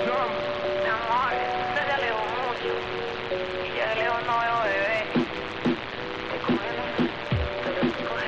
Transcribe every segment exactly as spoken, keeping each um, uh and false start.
Mi amor, se te alejó mucho y ya de lejos no veo bebé. Te cógelo, coge.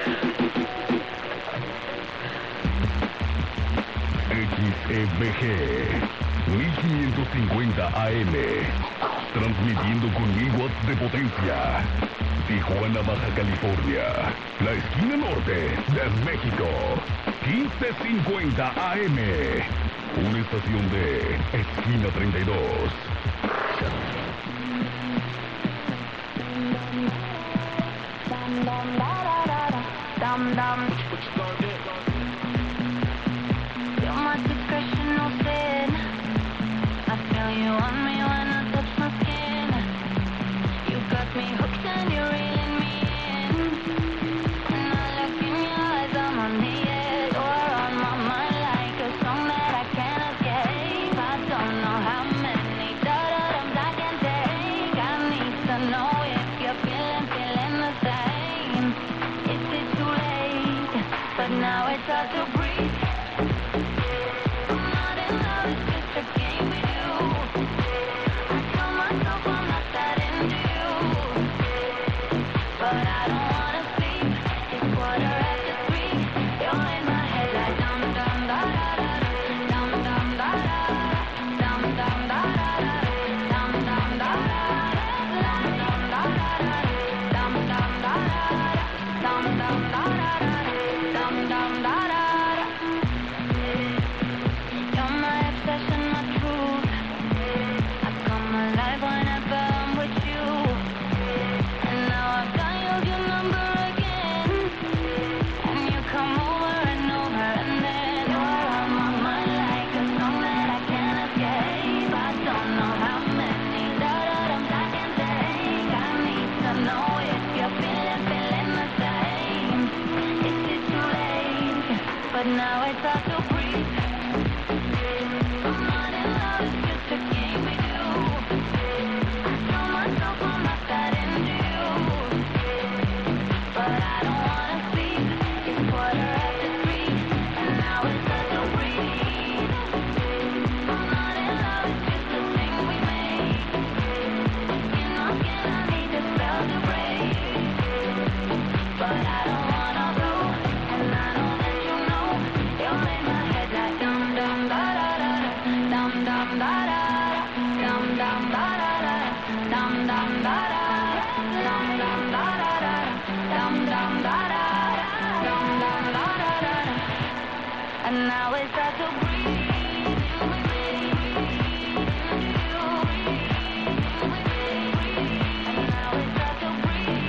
X E B G mil quinientos cincuenta A M, transmitiendo con mil watts de potencia. Tijuana, Baja California, la esquina norte de México. quince cincuenta A M, una estación de Esquina treinta y dos. Dum dum. You're my discretional sin. I feel you on me when I touch my skin. You got me hooked and you're reeling me in. When I look in your eyes, I'm on the edge. You're on my mind like a song that I can't escape. I don't know how many da-da-dums I can take. I need to know if you're feeling, feeling the same. Is it too late? But now it's hard to breathe. I'm not in love, it's just a game we do. I tell myself I'm not that into you, but I don't wanna sleep. It's quarter after three. You're in my head like dum dum da da da dum dum da da dum dum da da dum dum da da dum dum da da dum dum da da dum dum da da dum dum da da. You're my obsession, my truth. I come alive whenever I'm with you. And now I've dialed your number again. And you come over and over and then you're on my mind like a song that I can't escape. I don't know how many da-da-dums I can take. I need to know if you're feeling, feeling the same. Is it too late? But now it's hard to breathe. I'm not in love, it's just a game we do. I tell myself I'm not that into you, but I don't wanna sleep. It's quarter after three, and now it's hard to breathe. I'm not in love, it's just a thing we make. Skin on skin, I need the spell to break, but I don't wanna go, and I know that you know. You're in my head like dum dum da da da dum dum da da dum dum da da dum dum da da dum dum da da dum dum da da dum dum da da. And now it's hard to breathe. And now it's hard to breathe.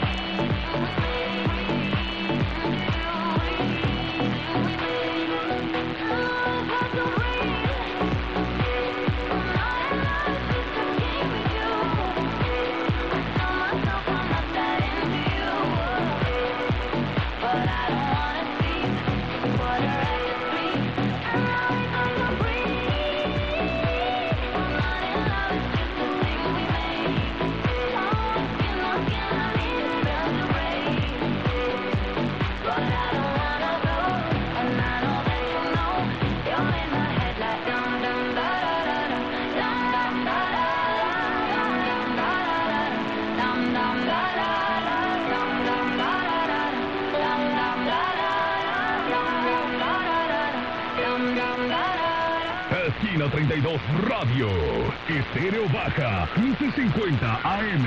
Esquina treinta y dos Radio, Estéreo Baja, quince cincuenta A M.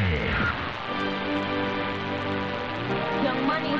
Young Money.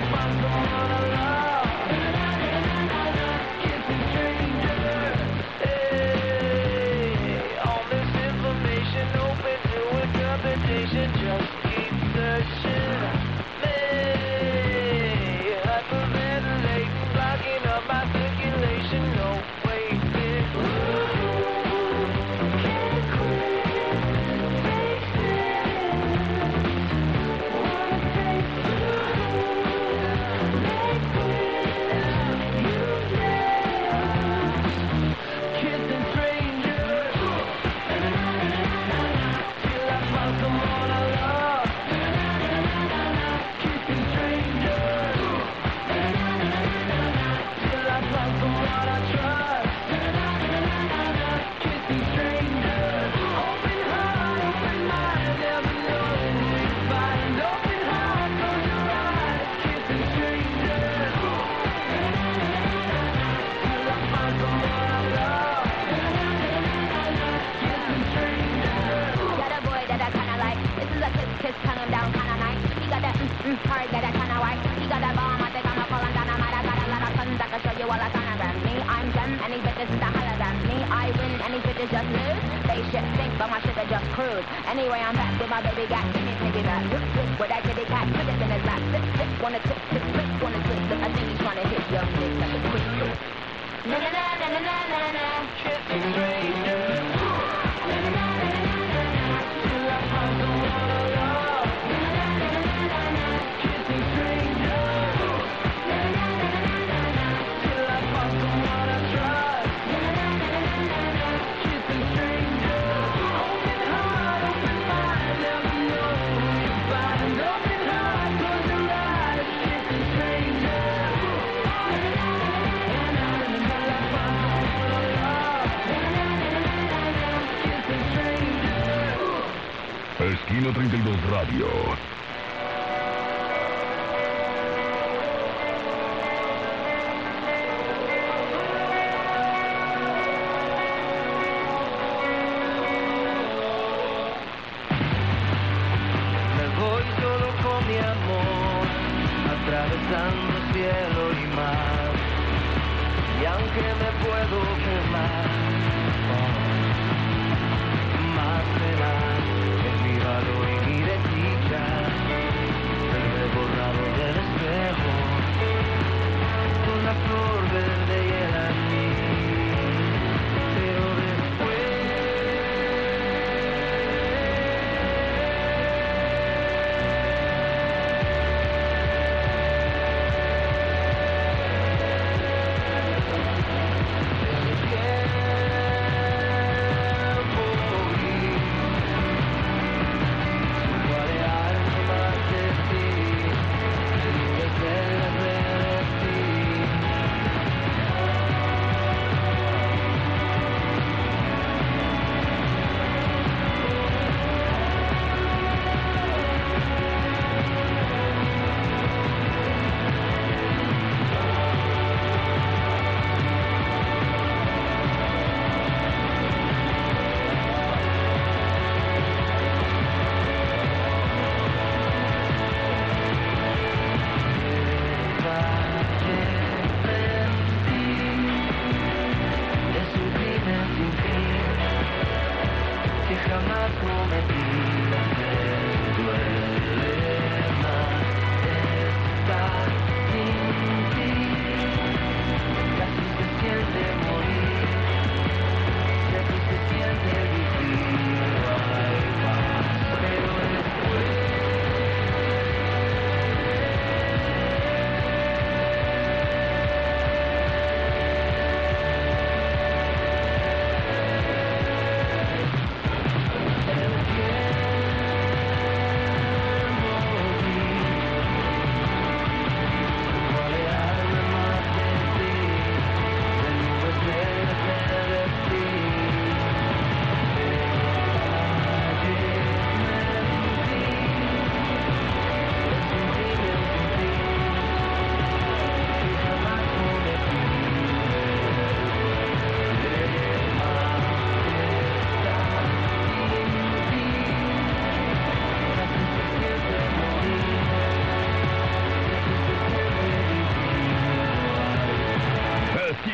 Anyway, I'm back with my baby got Jimmy taking that whip whip with that kitty cat, put it in his lap, flip flip, wanna tip tip flip, wanna twist flip. I think he's trying to hit young Nick like a quick flip. Na na na na na na na na, tripping stranger. Na na na na na na na, till I find someone I love. Na na na na na na, kissing stranger. Na na na na na na, till I find someone I trust. Na na na na na na, kissing stranger. Open heart, open mind, never know who you find. Open heart, close your eyes, kissing stranger. Na na na na na na, till I find someone I love. Na na na na na na, kissing stranger. Esquina treinta y dos Radio. Me voy solo con mi amor, atravesando cielo y mar. Y aunque me puedo quemar, oh, más me da el mi valor y mi desdicha. Se me he borrado del espejo con la flor verde y el anís. Pero después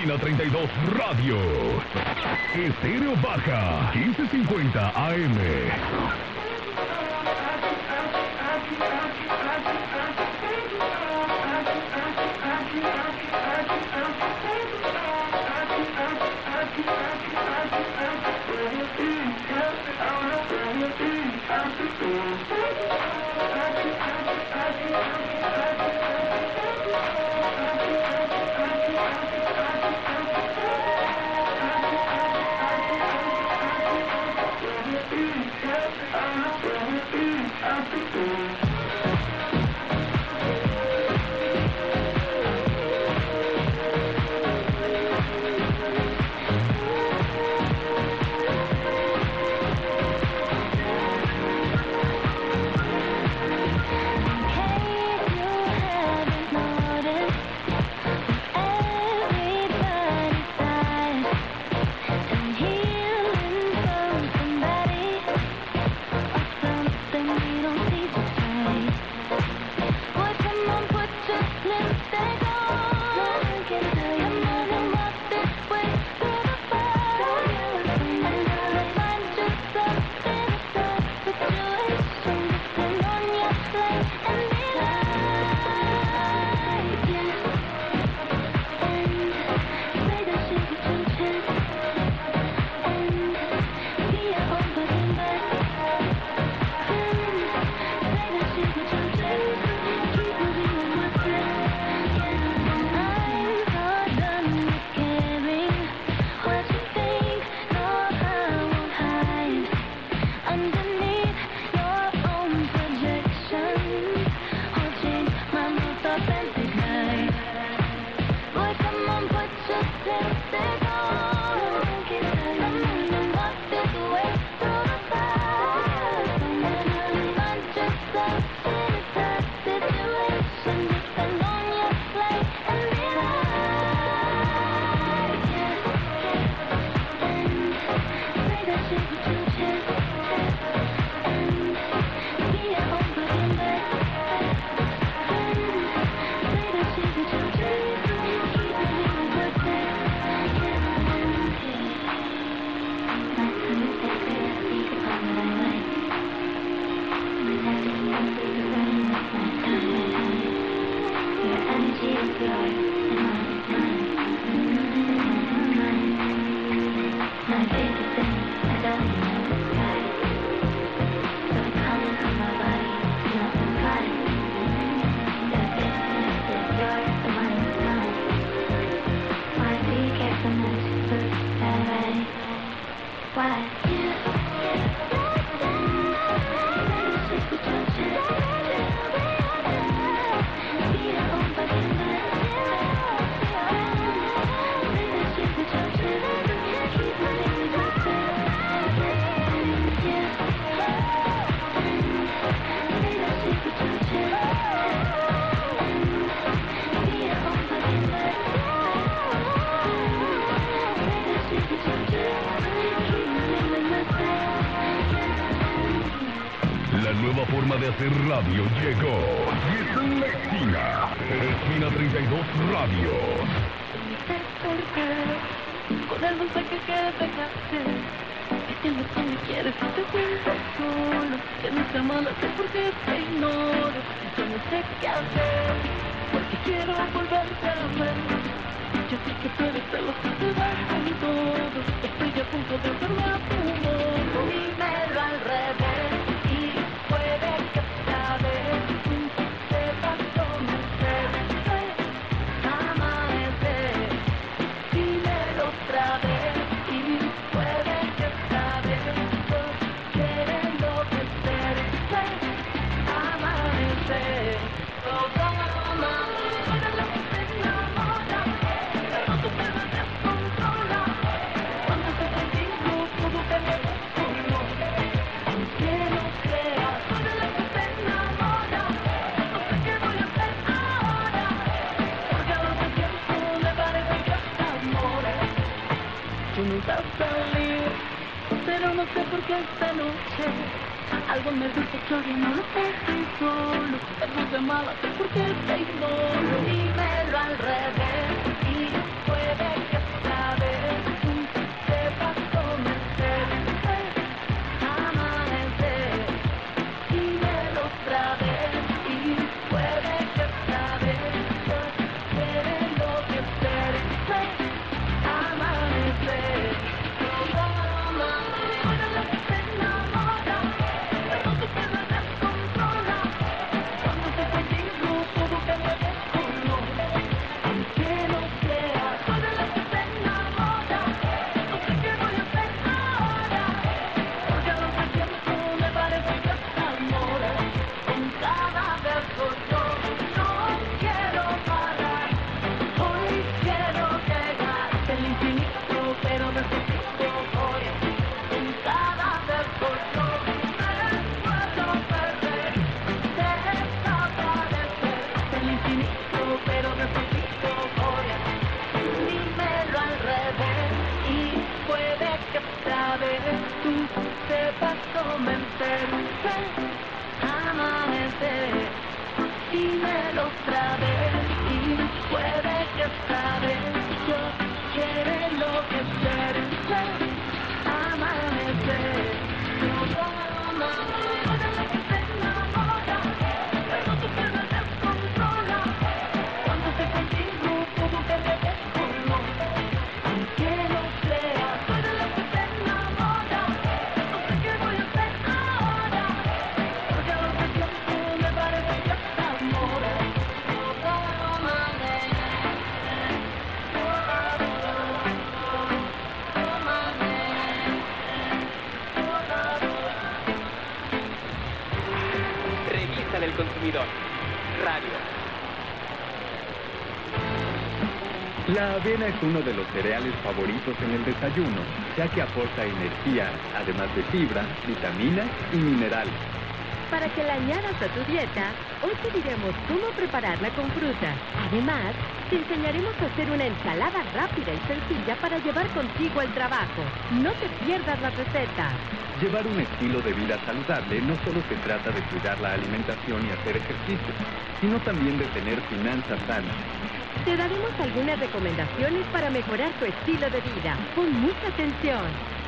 Delfina treinta y dos Radio. Estéreo Baja, quince cincuenta A M. Nueva forma de hacer radio llegó. Y es en la esquina. Delfina treinta y dos Radio. Con el mensaje que dejaste, diciendo que me quieres y te siento solo. Que no te mala, sé por qué te ignoro. Yo no sé qué hacer, porque quiero volverte a ver. Yo sé que tú eres de los que te dan con todo. Estoy a punto de verme a tu modo. Dímelo al revés. Puede que esta vez sepas cómo ser, amanecer, dímelo otra vez. Y puede que esta vez quiera enloquecer, amanecer. Todo amor, ahora lo que se enamora, pero tú te descontrola. Cuando te contigo, todo te me lastima. Quiero crear. Tú no vas a salir, pero no sé por qué esta noche algo me dice que hoy no lo estoy solo. Pero de mala sé por qué te ignoro. Dímelo al revés y puede que hacerse amanecer. Dímelo otra vez y puede que esta vez yo quiera enloquecerse, amanecer. Yo no lo que te enamora, pero tú te me descontrola. Cuando esté contigo, como que me descontrola. Aunque no sea, tú eres lo que te enamora. No sé qué voy a hacer ahora, porque a lo que siento me parece que está amor. Revista del consumidor. Radio. La avena es uno de los cereales favoritos en el desayuno, ya que aporta energía, además de fibra, vitaminas y minerales. Para que la añadas a tu dieta, hoy te diremos cómo prepararla con fruta. Además, te enseñaremos a hacer una ensalada rápida y sencilla para llevar contigo al trabajo. No te pierdas la receta. Llevar un estilo de vida saludable no solo se trata de cuidar la alimentación y hacer ejercicio, sino también de tener finanzas sanas. Te daremos algunas recomendaciones para mejorar tu estilo de vida. Pon mucha atención.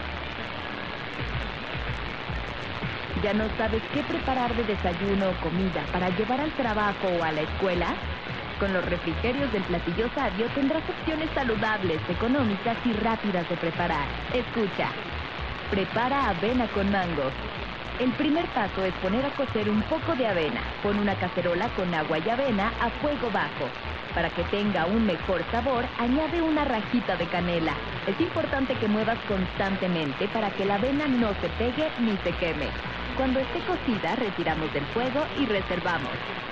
¿Ya no sabes qué preparar de desayuno o comida para llevar al trabajo o a la escuela? Con los refrigerios del Platillo Sabio tendrás opciones saludables, económicas y rápidas de preparar. Escucha. Prepara avena con mango. El primer paso es poner a cocer un poco de avena. Pon una cacerola con agua y avena a fuego bajo. Para que tenga un mejor sabor, añade una rajita de canela. Es importante que muevas constantemente para que la avena no se pegue ni se queme. Cuando esté cocida, retiramos del fuego y reservamos.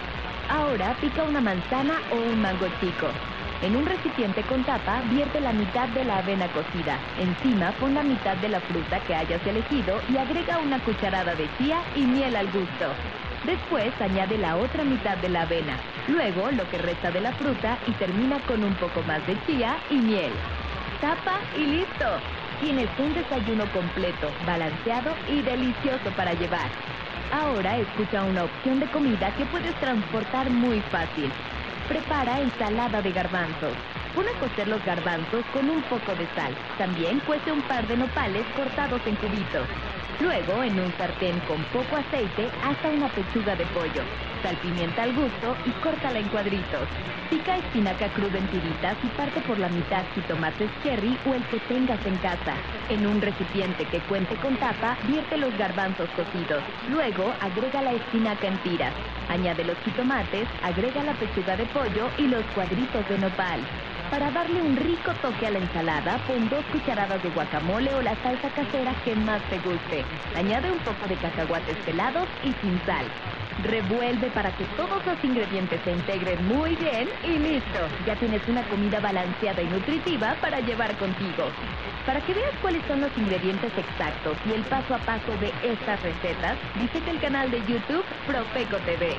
Ahora pica una manzana o un mango chico. En un recipiente con tapa, vierte la mitad de la avena cocida. Encima, pon la mitad de la fruta que hayas elegido y agrega una cucharada de chía y miel al gusto. Después, añade la otra mitad de la avena. Luego, lo que resta de la fruta y termina con un poco más de chía y miel. Tapa y listo. Tienes un desayuno completo, balanceado y delicioso para llevar. Ahora escucha una opción de comida que puedes transportar muy fácil. Prepara ensalada de garbanzos. Pon a cocer los garbanzos con un poco de sal. También cuece un par de nopales cortados en cubitos. Luego, en un sartén con poco aceite, asa una pechuga de pollo. Salpimienta al gusto y córtala en cuadritos. Pica espinaca cruda en tiritas y parte por la mitad jitomates cherry o el que tengas en casa. En un recipiente que cuente con tapa, vierte los garbanzos cocidos. Luego, agrega la espinaca en tiras. Añade los jitomates, agrega la pechuga de pollo y los cuadritos de nopal. Para darle un rico toque a la ensalada, pon dos cucharadas de guacamole o la salsa casera que más te guste. Añade un poco de cacahuates pelados y sin sal. Revuelve para que todos los ingredientes se integren muy bien y listo. Ya tienes una comida balanceada y nutritiva para llevar contigo. Para que veas cuáles son los ingredientes exactos y el paso a paso de estas recetas, visita el canal de YouTube Profeco T V.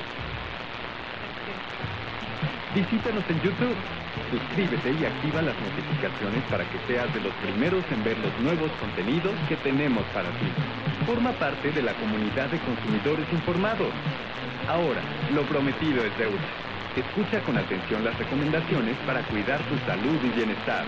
Visítanos en YouTube. Suscríbete y activa las notificaciones para que seas de los primeros en ver los nuevos contenidos que tenemos para ti. Forma parte de la comunidad de consumidores informados. Ahora, lo prometido es deuda. Escucha con atención las recomendaciones para cuidar tu salud y bienestar.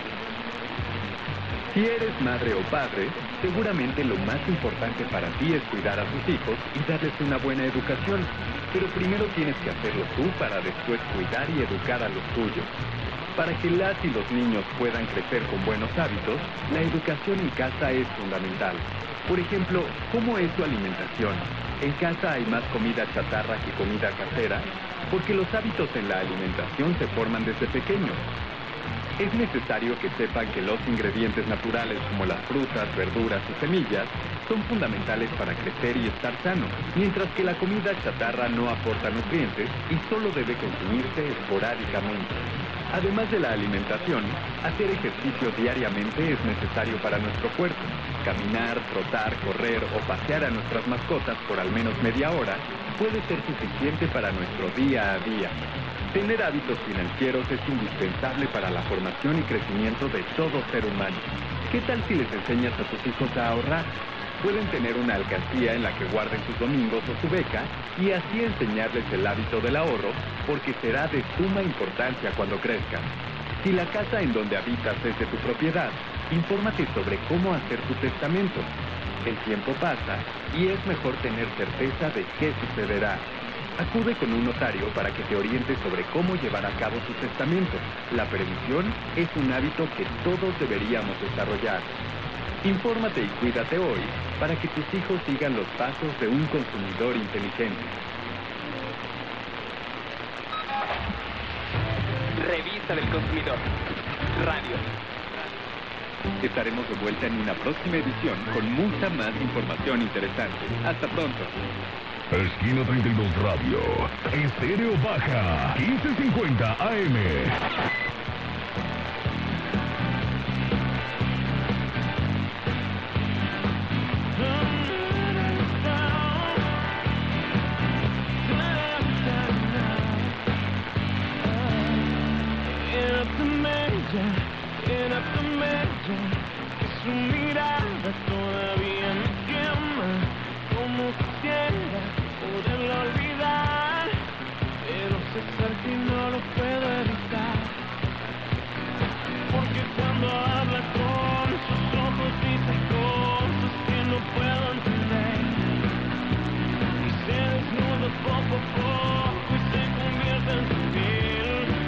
Si eres madre o padre, seguramente lo más importante para ti es cuidar a tus hijos y darles una buena educación. Pero primero tienes que hacerlo tú para después cuidar y educar a los tuyos. Para que las y los niños puedan crecer con buenos hábitos, la educación en casa es fundamental. Por ejemplo, ¿cómo es tu alimentación? ¿En casa hay más comida chatarra que comida casera? Porque los hábitos en la alimentación se forman desde pequeños. Es necesario que sepan que los ingredientes naturales como las frutas, verduras y semillas son fundamentales para crecer y estar sano, mientras que la comida chatarra no aporta nutrientes y solo debe consumirse esporádicamente. Además de la alimentación, hacer ejercicio diariamente es necesario para nuestro cuerpo. Caminar, trotar, correr o pasear a nuestras mascotas por al menos media hora puede ser suficiente para nuestro día a día. Tener hábitos financieros es indispensable para la formación y crecimiento de todo ser humano. ¿Qué tal si les enseñas a tus hijos a ahorrar? Pueden tener una alcancía en la que guarden sus domingos o su beca y así enseñarles el hábito del ahorro, porque será de suma importancia cuando crezcan. Si la casa en donde habitas es de tu propiedad, infórmate sobre cómo hacer tu testamento. El tiempo pasa y es mejor tener certeza de qué sucederá. Acude con un notario para que te oriente sobre cómo llevar a cabo tu testamento. La previsión es un hábito que todos deberíamos desarrollar. Infórmate y cuídate hoy para que tus hijos sigan los pasos de un consumidor inteligente. Revista del Consumidor. Radio. Estaremos de vuelta en una próxima edición con mucha más información interesante. Hasta pronto. Esquina treinta y dos Radio. Estéreo Baja. quince cincuenta A M. Su mirada todavía me quema, como quisiera poderlo olvidar, pero se acerca y no lo puedo evitar, porque cuando habla con sus ojos dice cosas que no puedo entender, y se desnuda poco a poco y se convierte en su piel.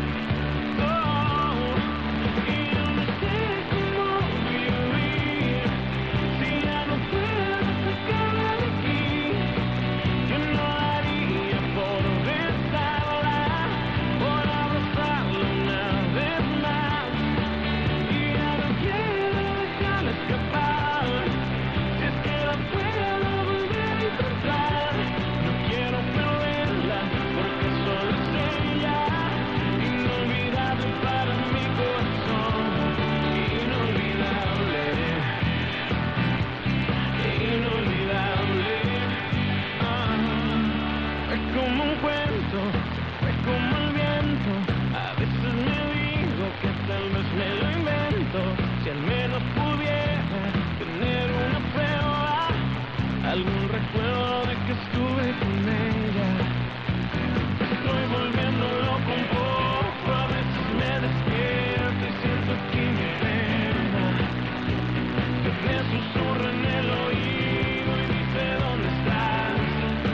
Algún recuerdo de que estuve con ella. Estoy volviendo loco un poco, a veces me despierto y siento que me pena. Que me susurra en el oído y dice ¿dónde estás,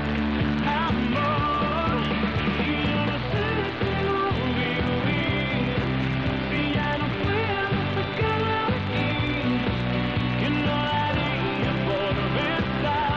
amor? Y yo no sé cómo vivir si ya no puedo sacarla de aquí. Que no daría por besar.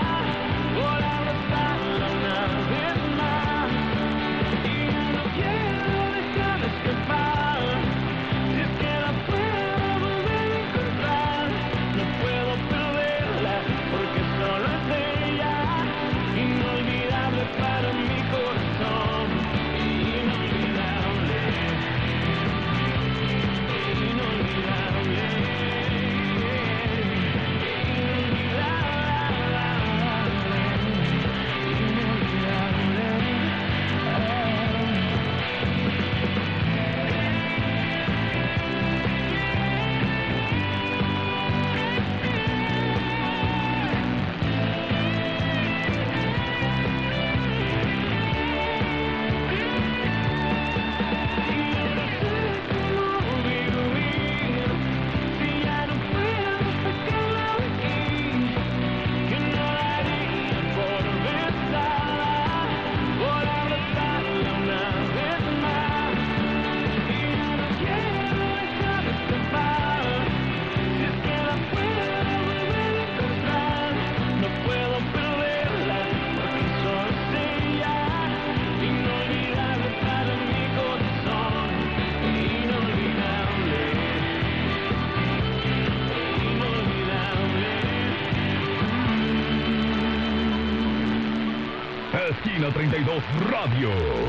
Esquina treinta y dos Radio.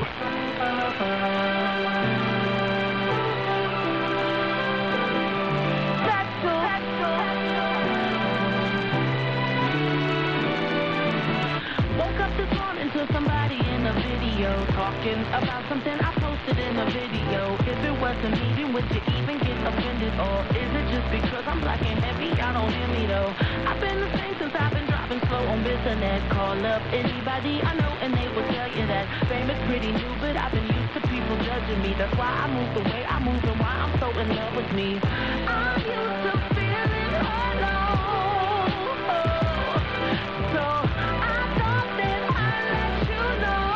Woke up this morning to somebody in a video talking about something I posted in a video. If it was hard to meet him? Would you even get offended? Or is it just because I'm black and heavy? Y'all don't hear me though. I've been the same since I've been dropping slow on business. Call up anybody I know and they will tell you that fame is pretty new, but I've been used to people judging me. That's why I move the way I move and why I'm so in love with me. I'm used to feeling alone. So I thought that I'd let you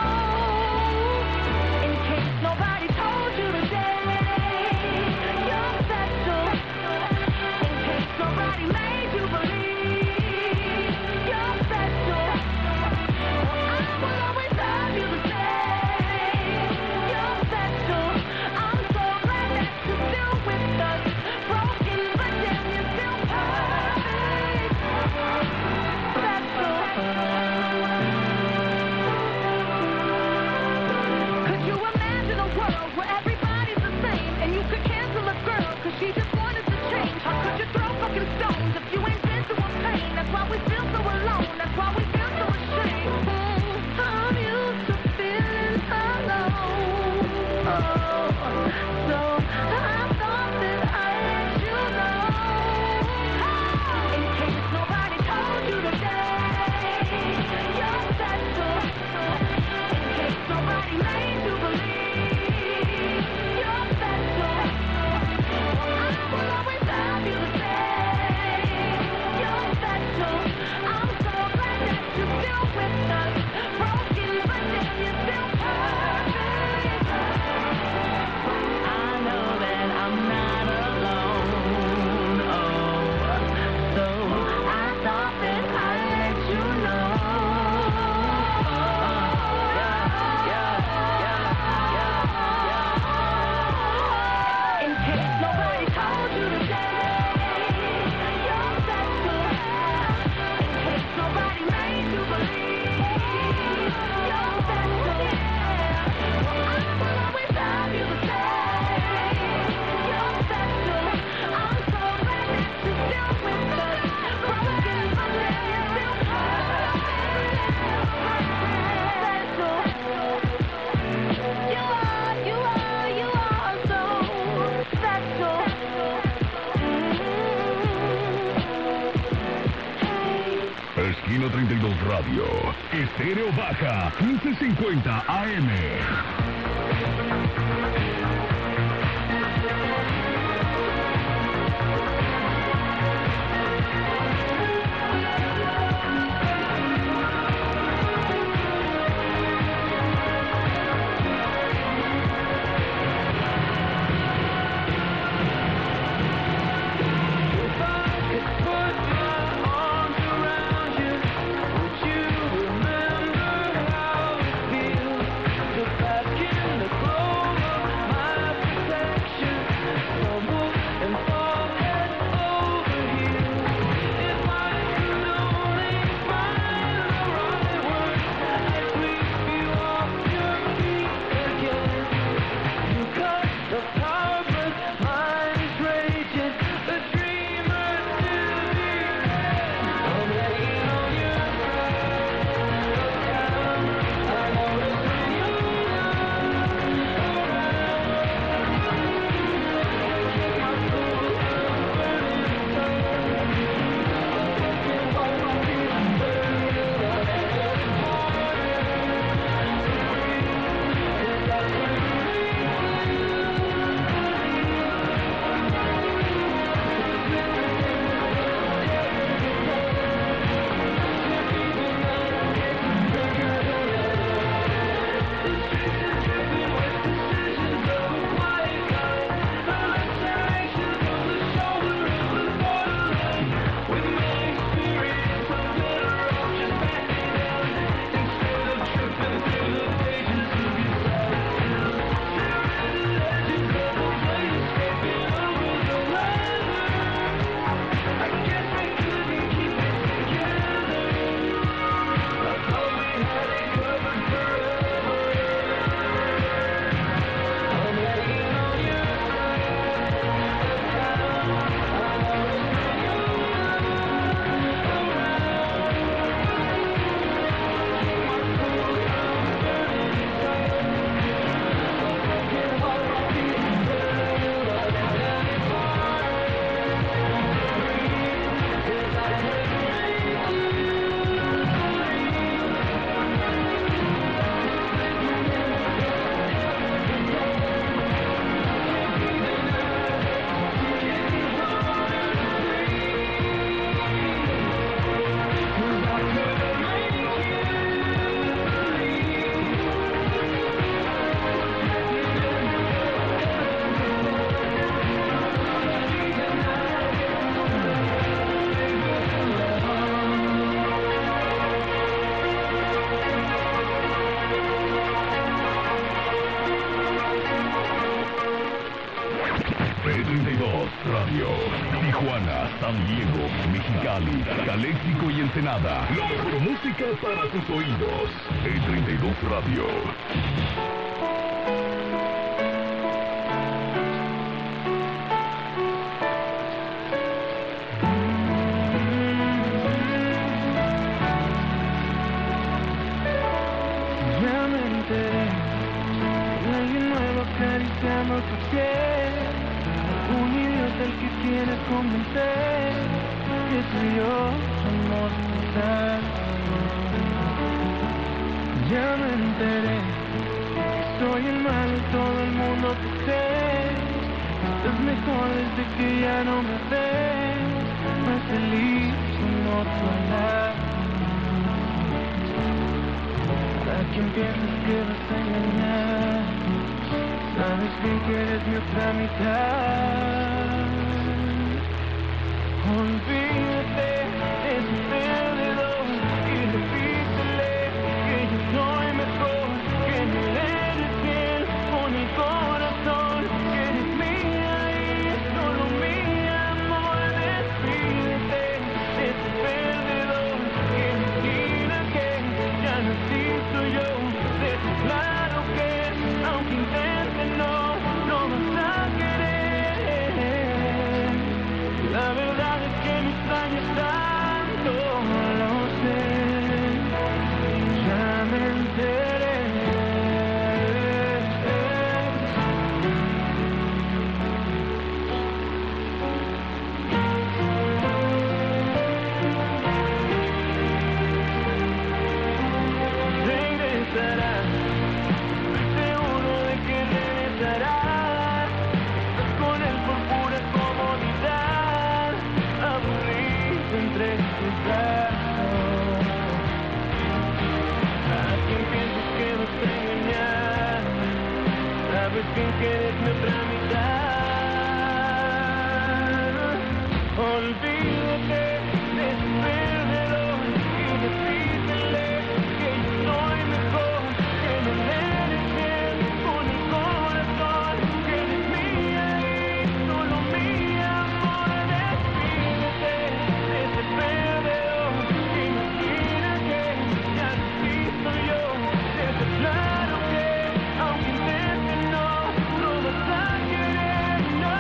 know. In case nobody told you today, you're special. In case nobody made you believe you're special. I will always love you the same. You're special. I'm so glad that you're still with us. Broken, but damn, you're still perfect. Special. Could you imagine a world where everybody's the same and you could cancel a girl cause she just wanted to change? How could you throw fucking stones if you ain't been through a pain? That's why we feel so alone. That's why we feel so ashamed. Mm, I'm used to feeling alone. Oh, so I thought that I'd let you know. In case nobody told you today, you're special. In case nobody made you believe you're special. I will always love you the same. You're special. I'm so glad that you're still with us. Broken, but then you're still perfect. I know that I'm not alone. Oh, so I thought that I'd let you know. Yeah, yeah, yeah, yeah, yeah. In case nobody told you today, you're special. In case nobody made you believe you're special. I will always love you the same. You're special. I'm so glad that you're still with us. Broken, but then you're still special. You are, you are, you are so special. Hey. Esquina treinta y dos Radio. Estéreo Baja. quince cincuenta A M. If I could put my arms around you, would you remember how it feels to pass dos Radio. Tijuana, San Diego, Mexicali, Caléxico y Ensenada. La mejor música para tus oídos. E treinta y dos Radio. Ya me enteré de alguien nuevo acariciando tu piel. Un idiota el que quiere convencer que tú y yo somos total. Ya me enteré que soy el malo y todo el mundo te cree. Es mejor desde que ya no me ves. Más feliz en otro lado. ¿A quién piensas que vas a engañar? Sabes bien que eres mi otra mitad. Olvídate de ese perdedor y repítele que yo soy mejor, que no eres fiel con mi corazón, que eres mía y solo mía, amor. Despídete de ese perdedor que imagina que ya no existo yo. Deja claro que aunque intente no, no vas a querer. La verdad es que me extrañas tanto, lo sé. Ya me enteré. Regresarás, seguro de que regresarás. Estás con él por pura comodidad, aburrido entre tus brazos. ¿A quién piensas que vas a engañar? Sabes bien que eres mi otra mitad. Olvídate de ese perdedor y repítele que yo soy mejor, que no eres fiel con el corazón, que eres mía y solo mía, amor. Despídete de ese perdedor que imagina que ya no existo yo. Deja claro que aunque intente no, no vas a querer, no.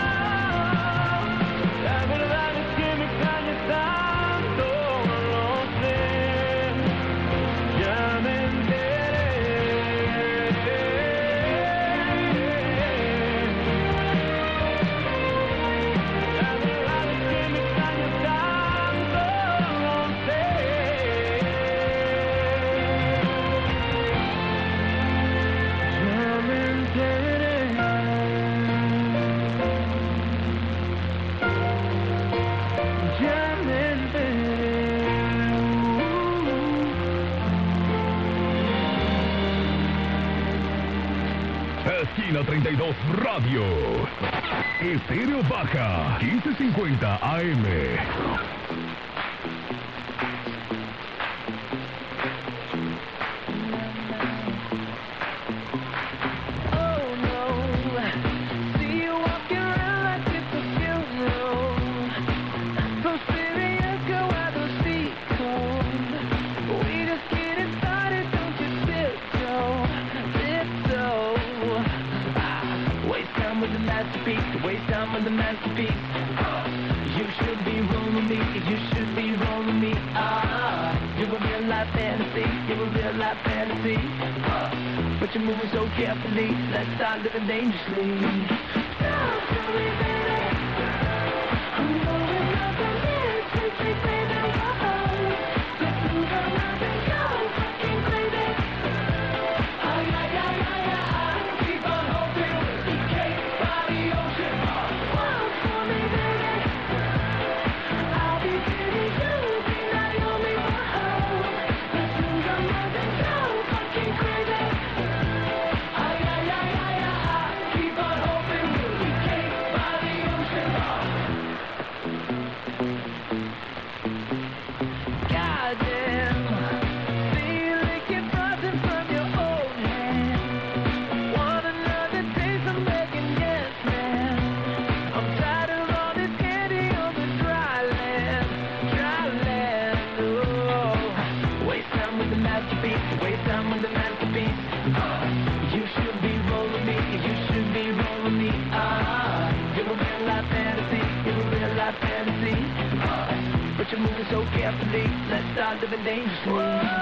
La verdad es que me extrañas tanto, lo sé. Ya me enteré. La verdad es que me extrañas tanto, lo sé. Ya me enteré. Ya me enteré. Esquina treinta y dos Radio. Estéreo Baja, quince cincuenta A M. Oh no, see you walking around like it's a funeral. So serious, girl, why those feet cold? We just getting started, don't you tiptoe, tiptoe. Ah, waste time with the masterpiece, waste time with the masterpiece. You should be rolling me, you should be rolling me. Ah, you're a real life fantasy, you're a real life fantasy. Ah, but you're moving so carefully, let's start living dangerously. Talk to me, baby. I'm going up on this, baby, baby, whoa. Let's move on up and go, fucking crazy. Ay, ay, ay, ay, ay. Keep on hoping, escape by the ocean. Walk for me, baby. I'll be pretty, you'll be Naomi, whoa. Let's move on up and go, fucking crazy. Ay, ay, ay, ay, ay. Keep on hoping, escape by the but you're moving so carefully. Let's start living dangerously.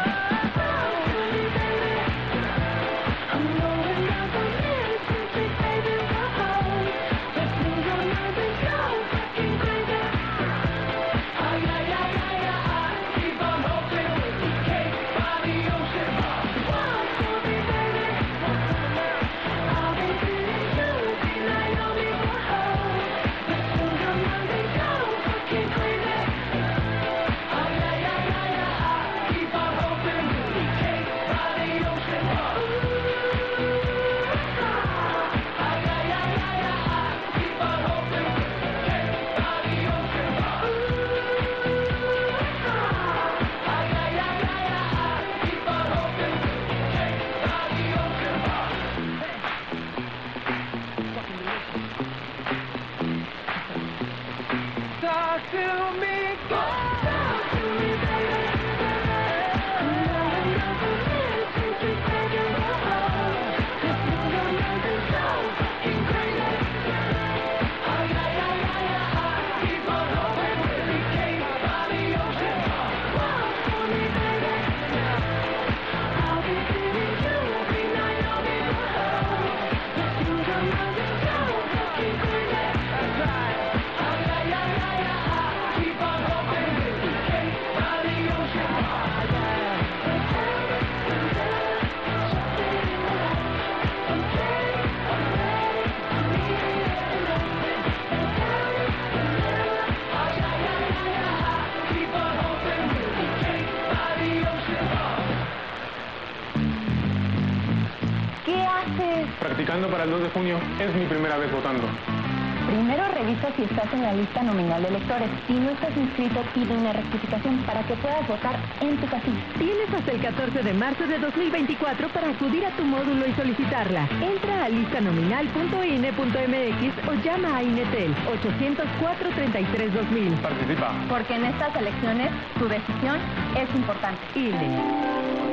Practicando para el dos de junio. Es mi primera vez votando. Primero revisa si estás en la lista nominal de electores. Si no estás inscrito, pide una rectificación para que puedas votar en tu casilla. Tienes hasta el catorce de marzo de dos mil veinticuatro para acudir a tu módulo y solicitarla. Entra a listanominal punto I N E punto M X o llama a INETEL ochocientos cuatro, treinta y tres, dos mil. Participa. Porque en estas elecciones tu decisión es importante. I N E.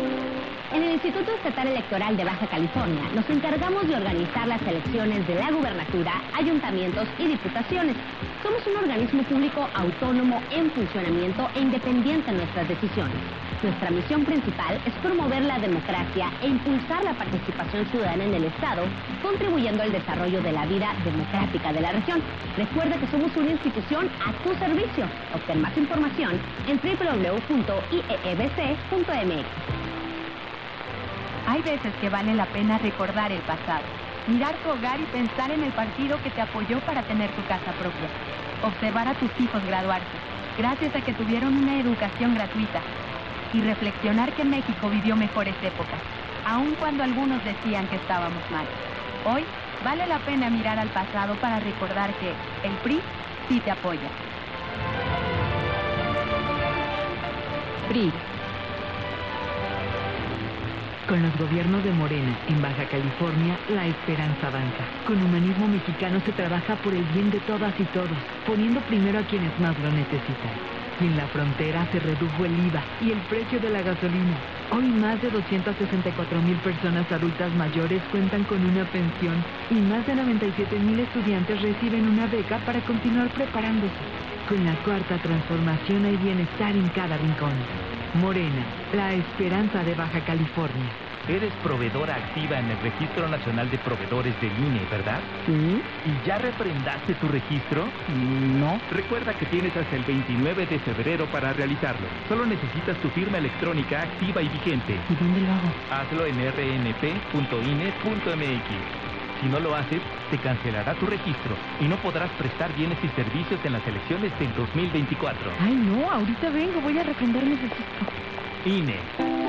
En el Instituto Estatal Electoral de Baja California nos encargamos de organizar las elecciones de la gubernatura, ayuntamientos y diputaciones. Somos un organismo público autónomo en funcionamiento e independiente en nuestras decisiones. Nuestra misión principal es promover la democracia e impulsar la participación ciudadana en el Estado, contribuyendo al desarrollo de la vida democrática de la región. Recuerda que somos una institución a tu servicio. Obtén más información en doble u doble u doble u punto i e e b c punto m x. Hay veces que vale la pena recordar el pasado, mirar tu hogar y pensar en el partido que te apoyó para tener tu casa propia, observar a tus hijos graduarse, gracias a que tuvieron una educación gratuita, y reflexionar que México vivió mejores épocas, aun cuando algunos decían que estábamos mal. Hoy vale la pena mirar al pasado para recordar que el P R I sí te apoya. P R I. Con los gobiernos de Morena en Baja California, la esperanza avanza. Con Humanismo Mexicano se trabaja por el bien de todas y todos, poniendo primero a quienes más lo necesitan. Y en la frontera se redujo el I V A y el precio de la gasolina. Hoy más de doscientas sesenta y cuatro mil personas adultas mayores cuentan con una pensión y más de noventa y siete mil estudiantes reciben una beca para continuar preparándose. Con la cuarta transformación hay bienestar en cada rincón. Morena, la esperanza de Baja California. Eres proveedora activa en el Registro Nacional de Proveedores del I N E, ¿verdad? ¿Sí? ¿Y ya refrendaste tu registro? No. Recuerda que tienes hasta el veintinueve de febrero para realizarlo. Solo necesitas tu firma electrónica activa y vigente. ¿Y dónde lo hago? Hazlo en r n p punto i n e punto m x. Si no lo haces, te cancelará tu registro y no podrás prestar bienes y servicios en las elecciones del dos mil veinticuatro. Ay, no, ahorita vengo, voy a refrendar mi registro. I N E.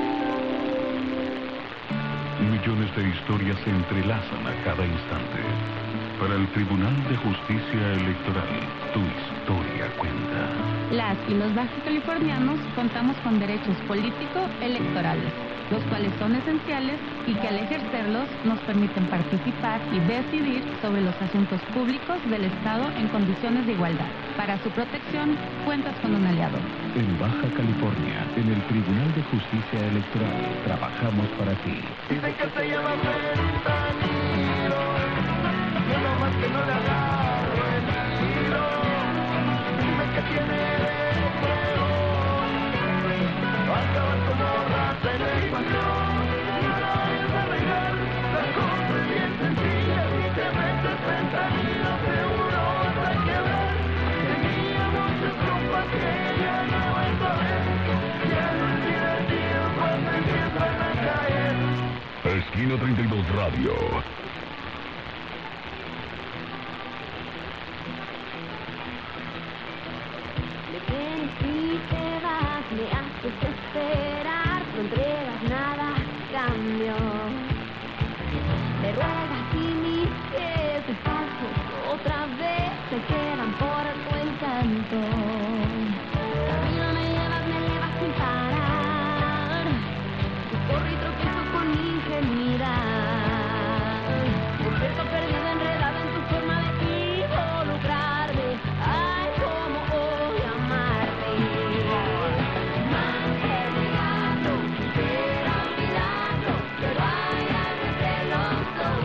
Millones de historias se entrelazan a cada instante. Para el Tribunal de Justicia Electoral, tu historia cuenta. Las y los baja californianos contamos con derechos político-electorales, los cuales son esenciales y que al ejercerlos nos permiten participar y decidir sobre los asuntos públicos del Estado en condiciones de igualdad. Para su protección, cuentas con un aliado. En Baja California, en el Tribunal de Justicia Electoral, trabajamos para ti. Dicen que se llama fentanilo, yo nomás que no le agarro el hilo. Dime que tiene Esquina treinta y dos Radio. Me vienes y te vas, me haces esperar, no entregas nada, cambio. Me ruegas y mis pies descalzos otra vez se quedan por tu encanto. Camino me llevas, me llevas sin parar, corro y tropiezo con ingenuidad. Convierto perdido, enredado en tu forma de involucrarme. Ay, cómo voy a amarte. Más que negarlo, quisiera olvidarlo, pero hay algo entre los dos.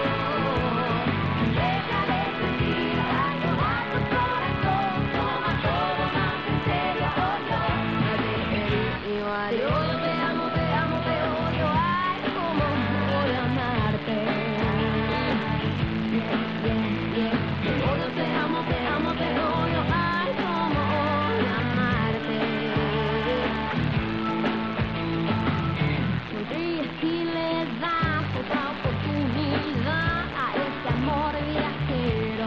Déjale sentir algo a tu corazón, toma todo más en serio, oh yo. Nadie eres igual. Te odio, te amo, te amo, te odio. Ay, cómo voy a amarte. Yeah, yeah, yeah. Te odio, te amo, te amo, te odio. Ay, cómo voy a amarte. Sonríes y le das otra oportunidad a este amor viajero.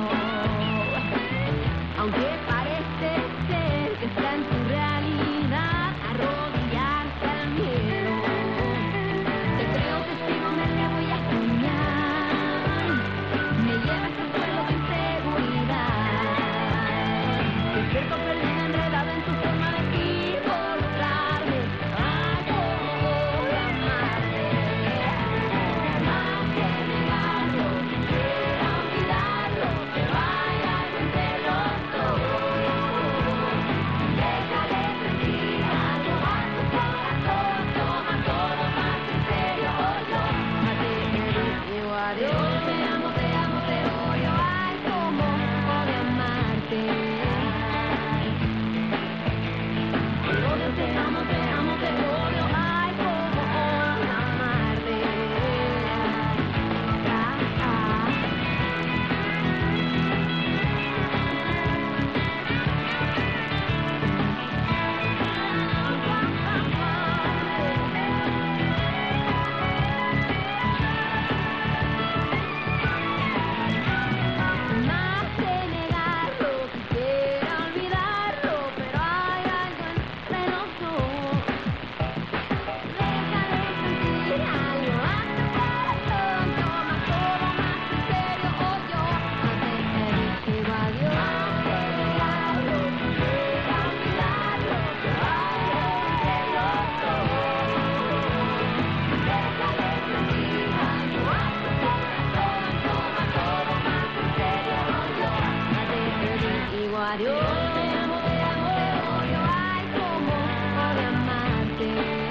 Aunque parece ser que está en tu realidad, arrodillarse al miedo. Te creo, te sigo, me elevo y a soñar. Me llevas al suelo de inseguridad. Despierto perdido, enredado en tu forma de involucrarme. Ay, cómo voy a amarte. Más que negarlo, quisiera olvidarlo, pero hay algo entre los dos. Déjale sentir algo a tu corazón, toma todo más en serio, oh yo. Nadie eres igual. Te odio, te amo, te amo, te odio. Ay, cómo voy a amarte. Te odio, te amo, te amo, te odio. Ay, cómo voy a amarte. Ah, ah. Más que negarlo, quisiera olvidarlo, pero hay algo entre los dos. Déjale sentir algo a tu corazón, toma todo más en serio, oh yo. Antes me dije adiós. Más que negarlo, quisiera olvidarlo, pero hay algo entre los dos. Déjale sentir algo a tu corazón, toma todo más en serio, oh yo. Nadie eres igual. Te amo, te amo, te odio. Ay, cómo voy a amarte.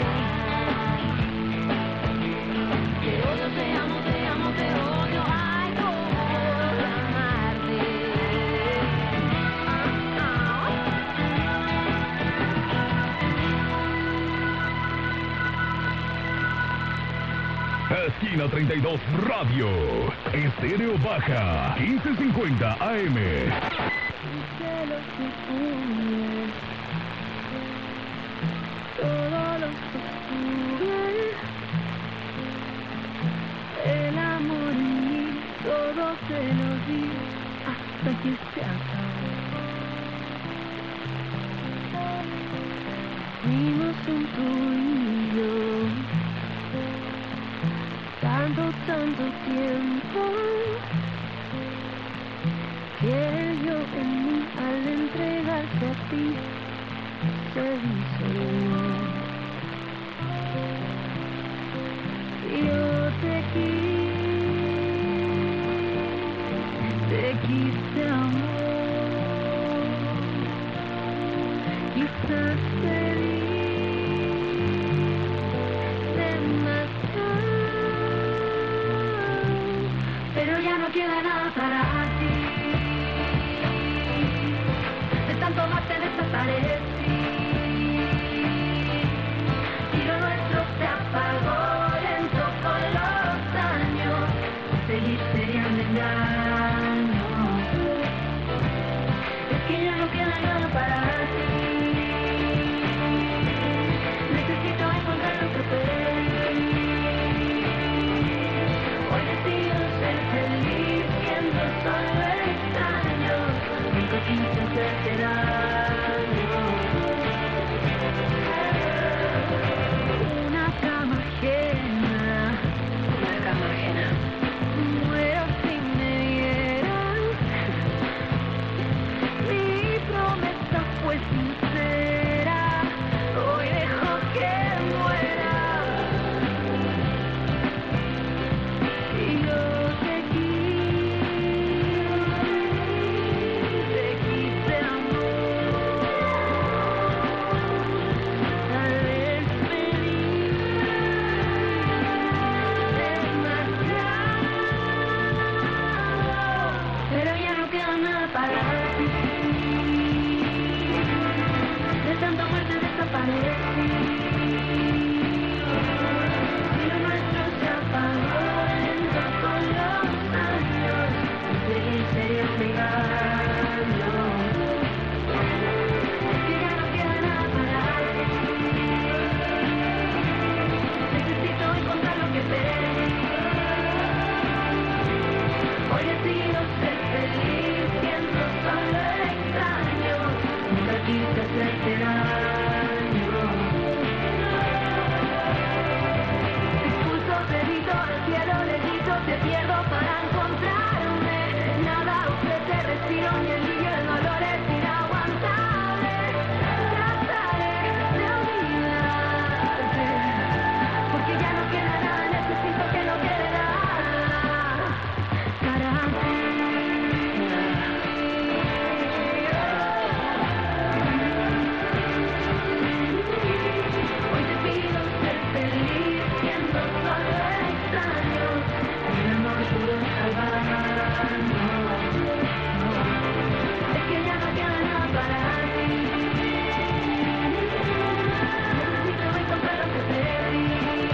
Te odio, te amo, te amo, te odio. Ay, cómo voy a amarte. Esquina treinta y dos Radio. Estéreo Baja. quince cincuenta A M. Cielo se une, todo lo sostuve, el amor y todo se lo di hasta que se acabó. Fuimos un tú y yo, tanto, tanto tiempo. Que yo en mí al entregarse a ti se disolvió. Yo te quise, te quise amor, quizás feliz demasiado, pero ya no queda nada para ti. De tanto más te desaparecí y lo nuestro se apagó lento con los años. Seguir sería un engaño. Es que ya no queda nada para ti. Necesito encontrar lo que perdí. para ti. De tanta muerte desaparecí. Y lo nuestro se apagó lento con los años. Seguir sería un engaño. Es que ya no queda nada para ti. Necesito encontrar lo que perdí. Hoy decido ser feliz, siendo solo extraño. Nunca quise hacerte daño. Expulso, te grito, al cielo le grito, te pierdo para encontrarme. Nada ofrece respiro, ni el alivio, el dolor es inaguantable. Trataré de olvidarte, porque ya no queda nada, necesito que no quede nada para ti. Hoy decido ser feliz, siendo solo extraño. El amor pudo salvarnos. Es que ya no queda nada para ti. Necesito encontrar lo que perdí.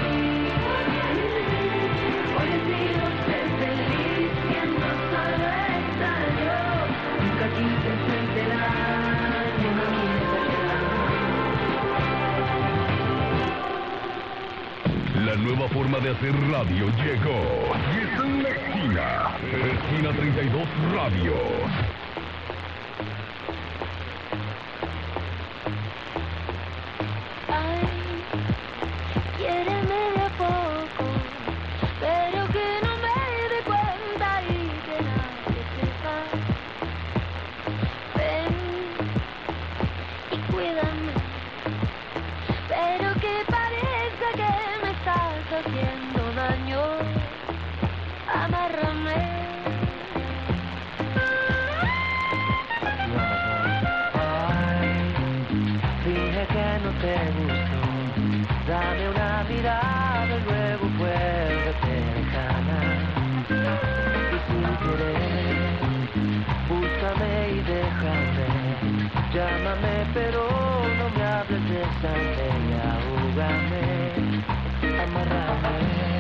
Hoy decido ser feliz, siendo solo extraño. Nunca quise hacerte daño. La nueva forma de hacer radio llegó. Y está en la esquina. Esquina treinta y dos Radio. Ay, quiéreme de a poco, pero que no me dé cuenta y que nadie sepa. Ven y cuídame, pero que parezca que me estás haciendo daño. Amárrame. Dije que no te gustó. Dame una mirada y luego vuélvete lejana. Y sin querer, búscame y déjame. Llámame pero no me hables de sangre y ahúgame. Amárrame.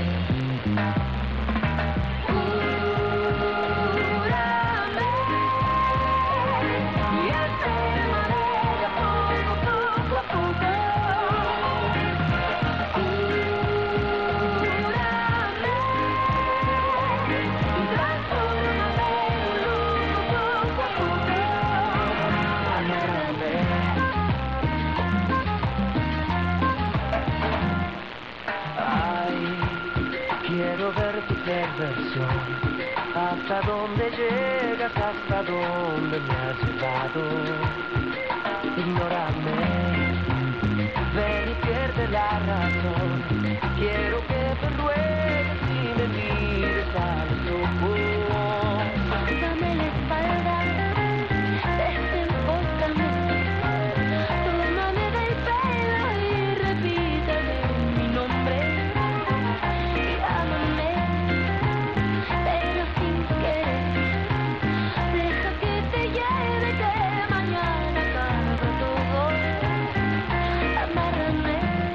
Quiero ver tu perversión, hasta dónde llegas, hasta dónde me has llevado. Ignórame, ven y pierde la razón. Quiero que te ruegues y me mires a los ojos. Dame la espalda, desenfócame, tómame del pelo y repíteme mi nombre. Llámame, pero sin querer. Deja que te lleve, que mañana acaba todo. Amárrame.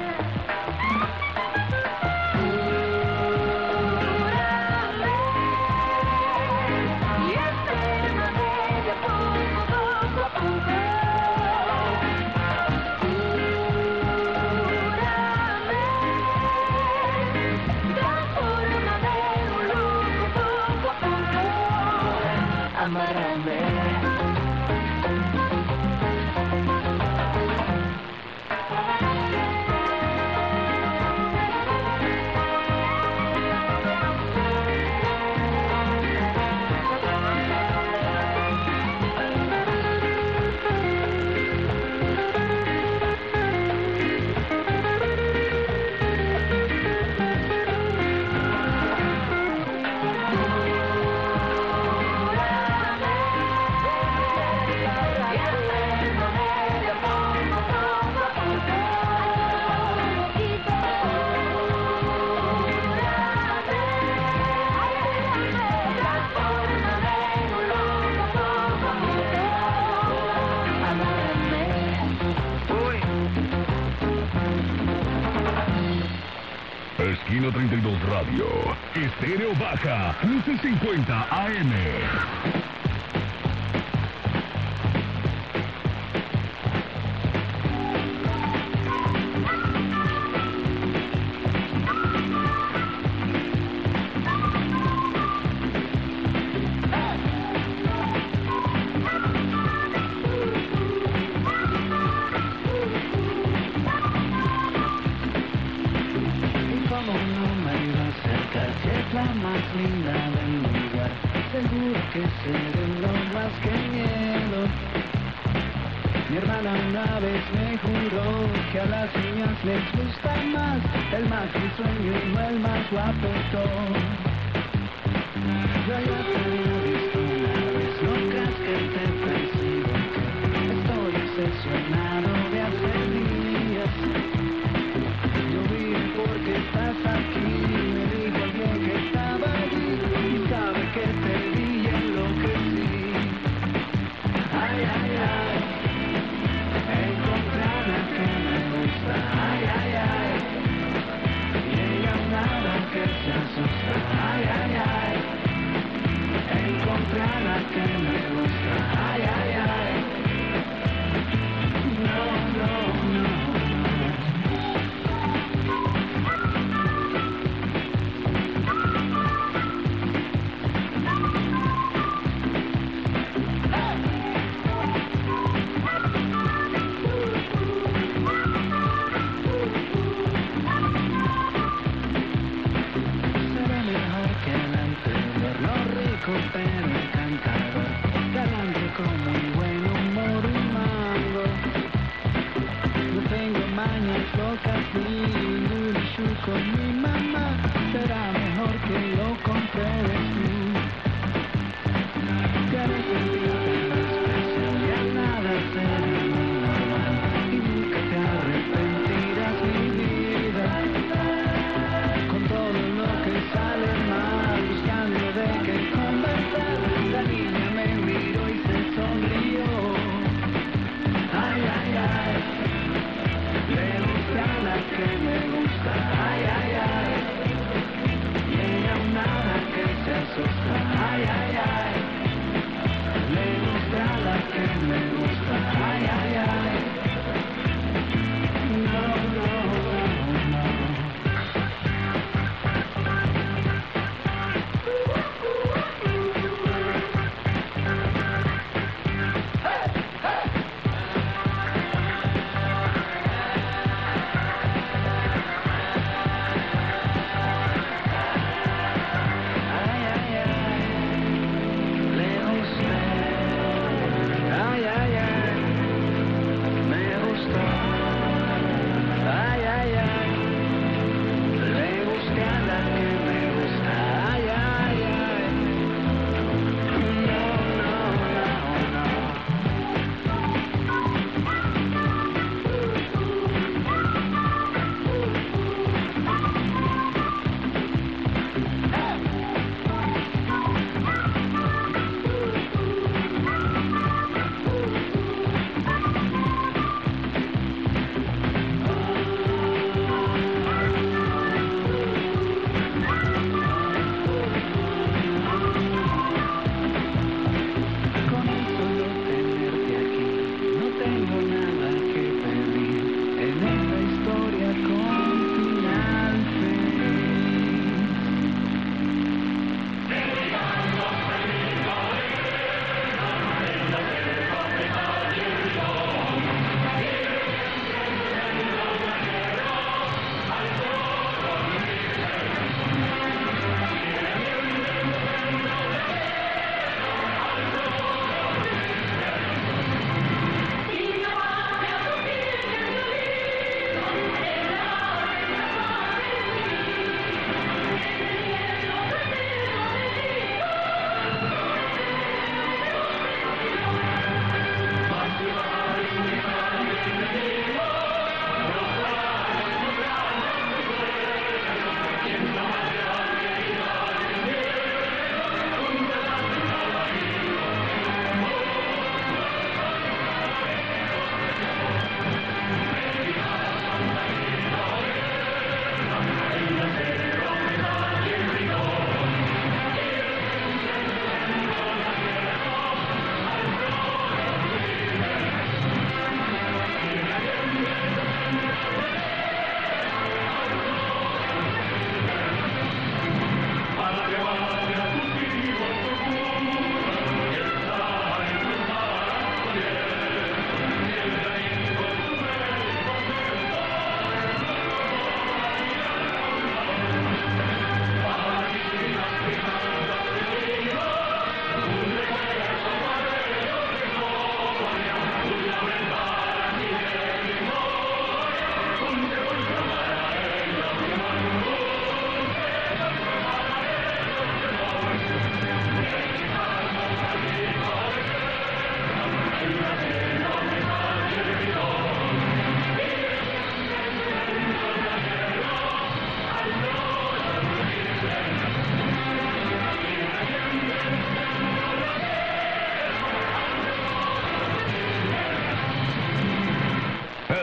Y enfermame de a poco, poco a poco. Transfórmame en un loco poco a poco. Amárrame. Cabina treinta y dos Radio. Estéreo Baja, once cincuenta A M. Seguro que seré lo más que miedo. Mi hermana una vez me juró que a las niñas les gusta más el más risueño y no el más guapetón. Yo ya te había visto una vez, no creas que te persigo, estoy obsesionado de hace días. Yo vine porque estás aquí, me dijo alguien que estaba allí y sabe que te vi y enloquecí. Ay, ay, ay, encontré a la que me gusta. Ay, ay, ay, y ella nada que se asusta. Ay, ay, ay,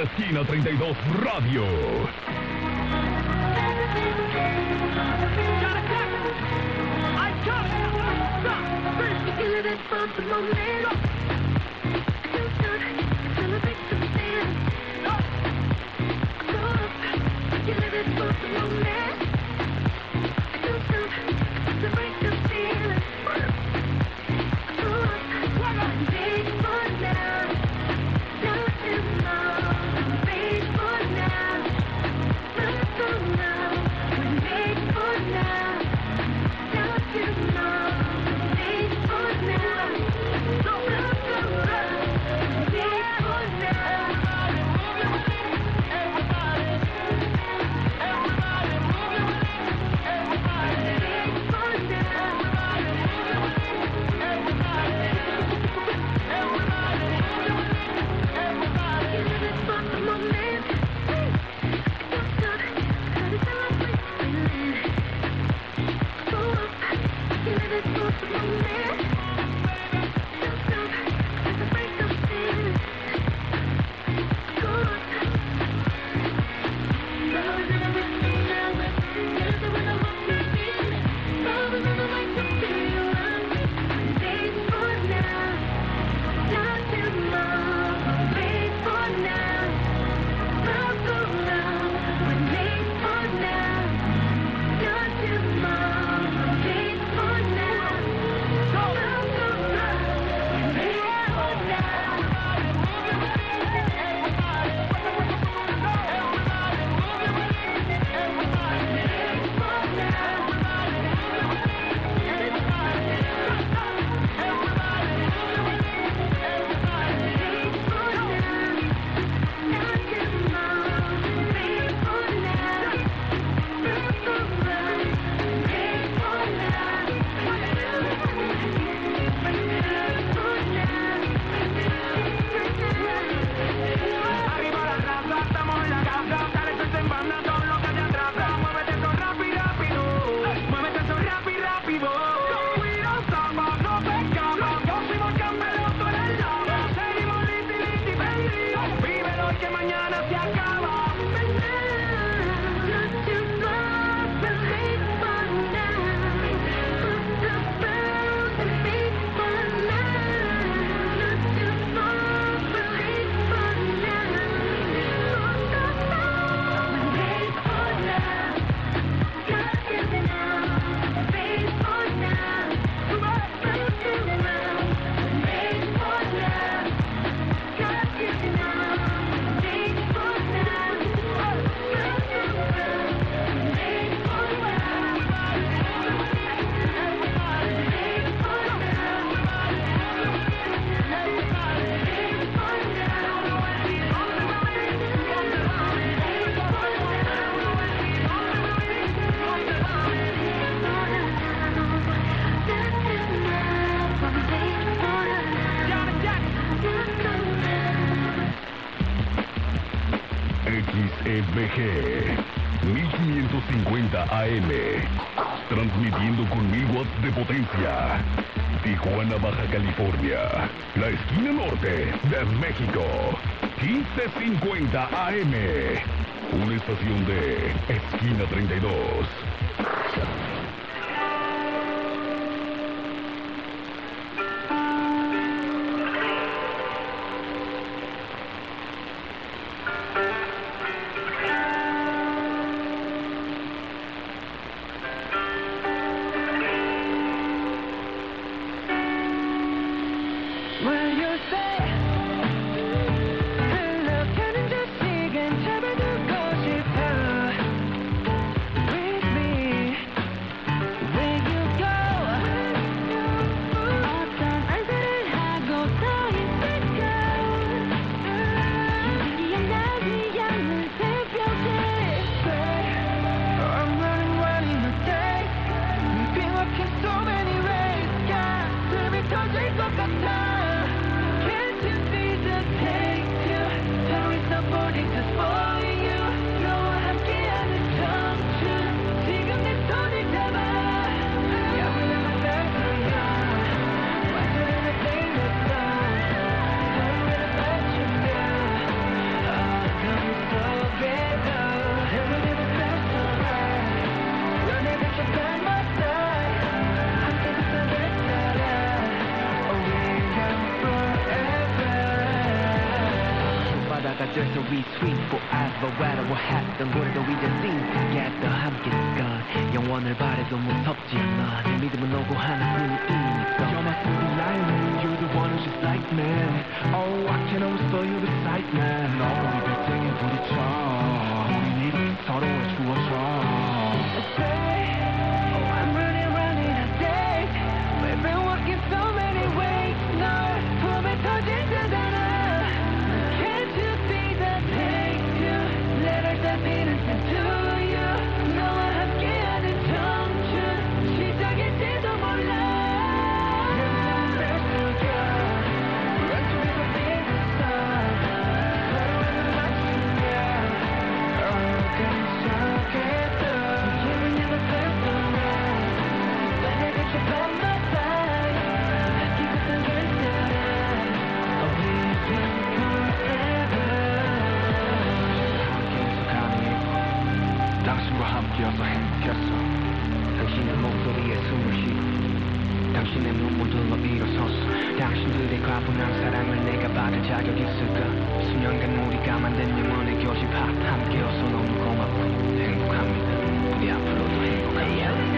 Esquina treinta y dos Radio. X E B G mil quinientos cincuenta A M, transmitiendo con mil watts de potencia. Tijuana, Baja California, la esquina norte de México. quince cincuenta A M, una estación de Esquina treinta y dos. 시절 속 retweet forever 외로워했던 노래도 이제 sing together 함께니까 영원을 바래도 무섭지 않아 내 믿음은 오고 하나뿐이니까 You're my sweet lion You're the one who's just like me Oh I can always feel your excitement 너 우리 빌딩에 부딪혀 우리 일 서로를 주워줘 함께여서 행복했어 당신의 목소리에 숨을 쉬고 당신의 눈물들로 일어섰어 당신들의 과분한 사랑을 내가 받을 자격 있을까 수년간 우리가 만든 영원의 교집 함께여서 너무 고맙고 행복합니다 우리 앞으로도 행복합니다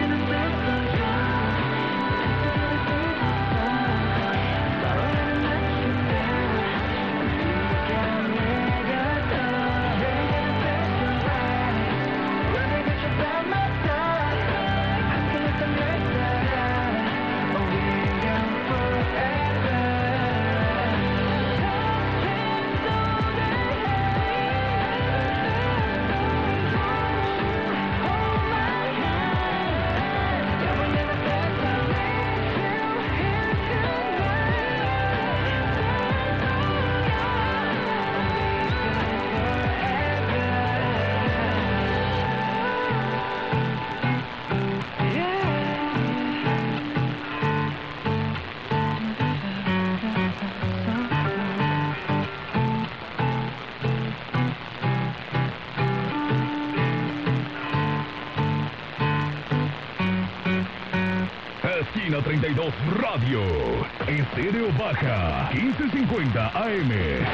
Esquina treinta y dos Radio, Estéreo Baja, quince cincuenta A M.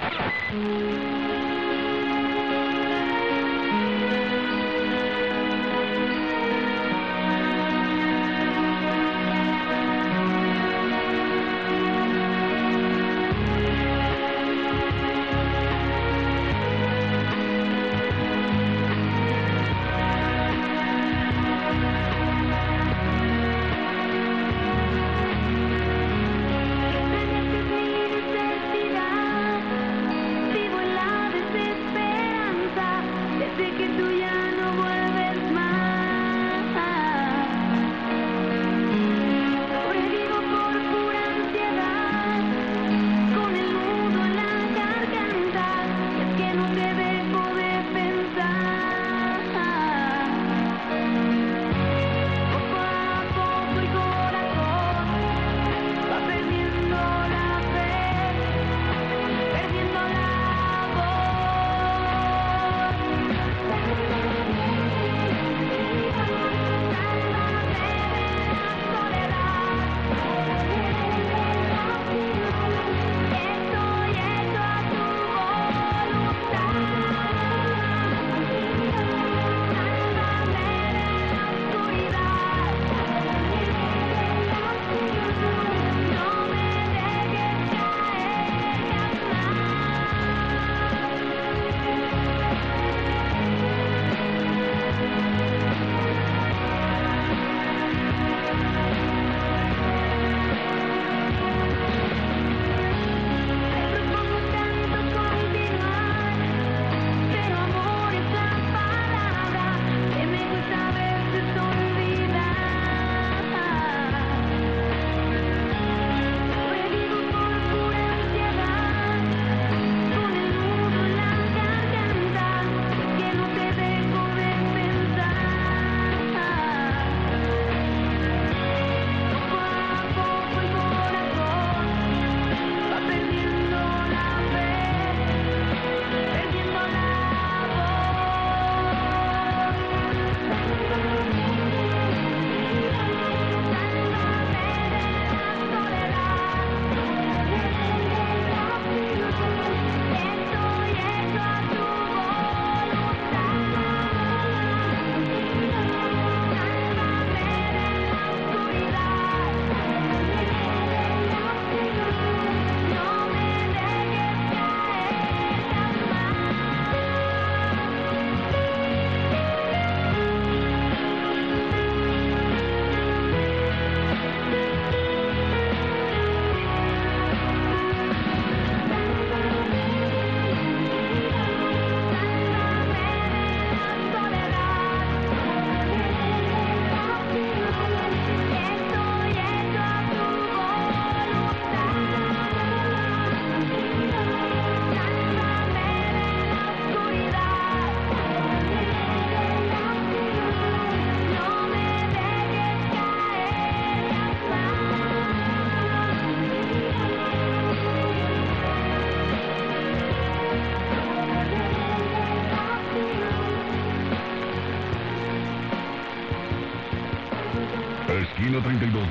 Vivo en la desesperación.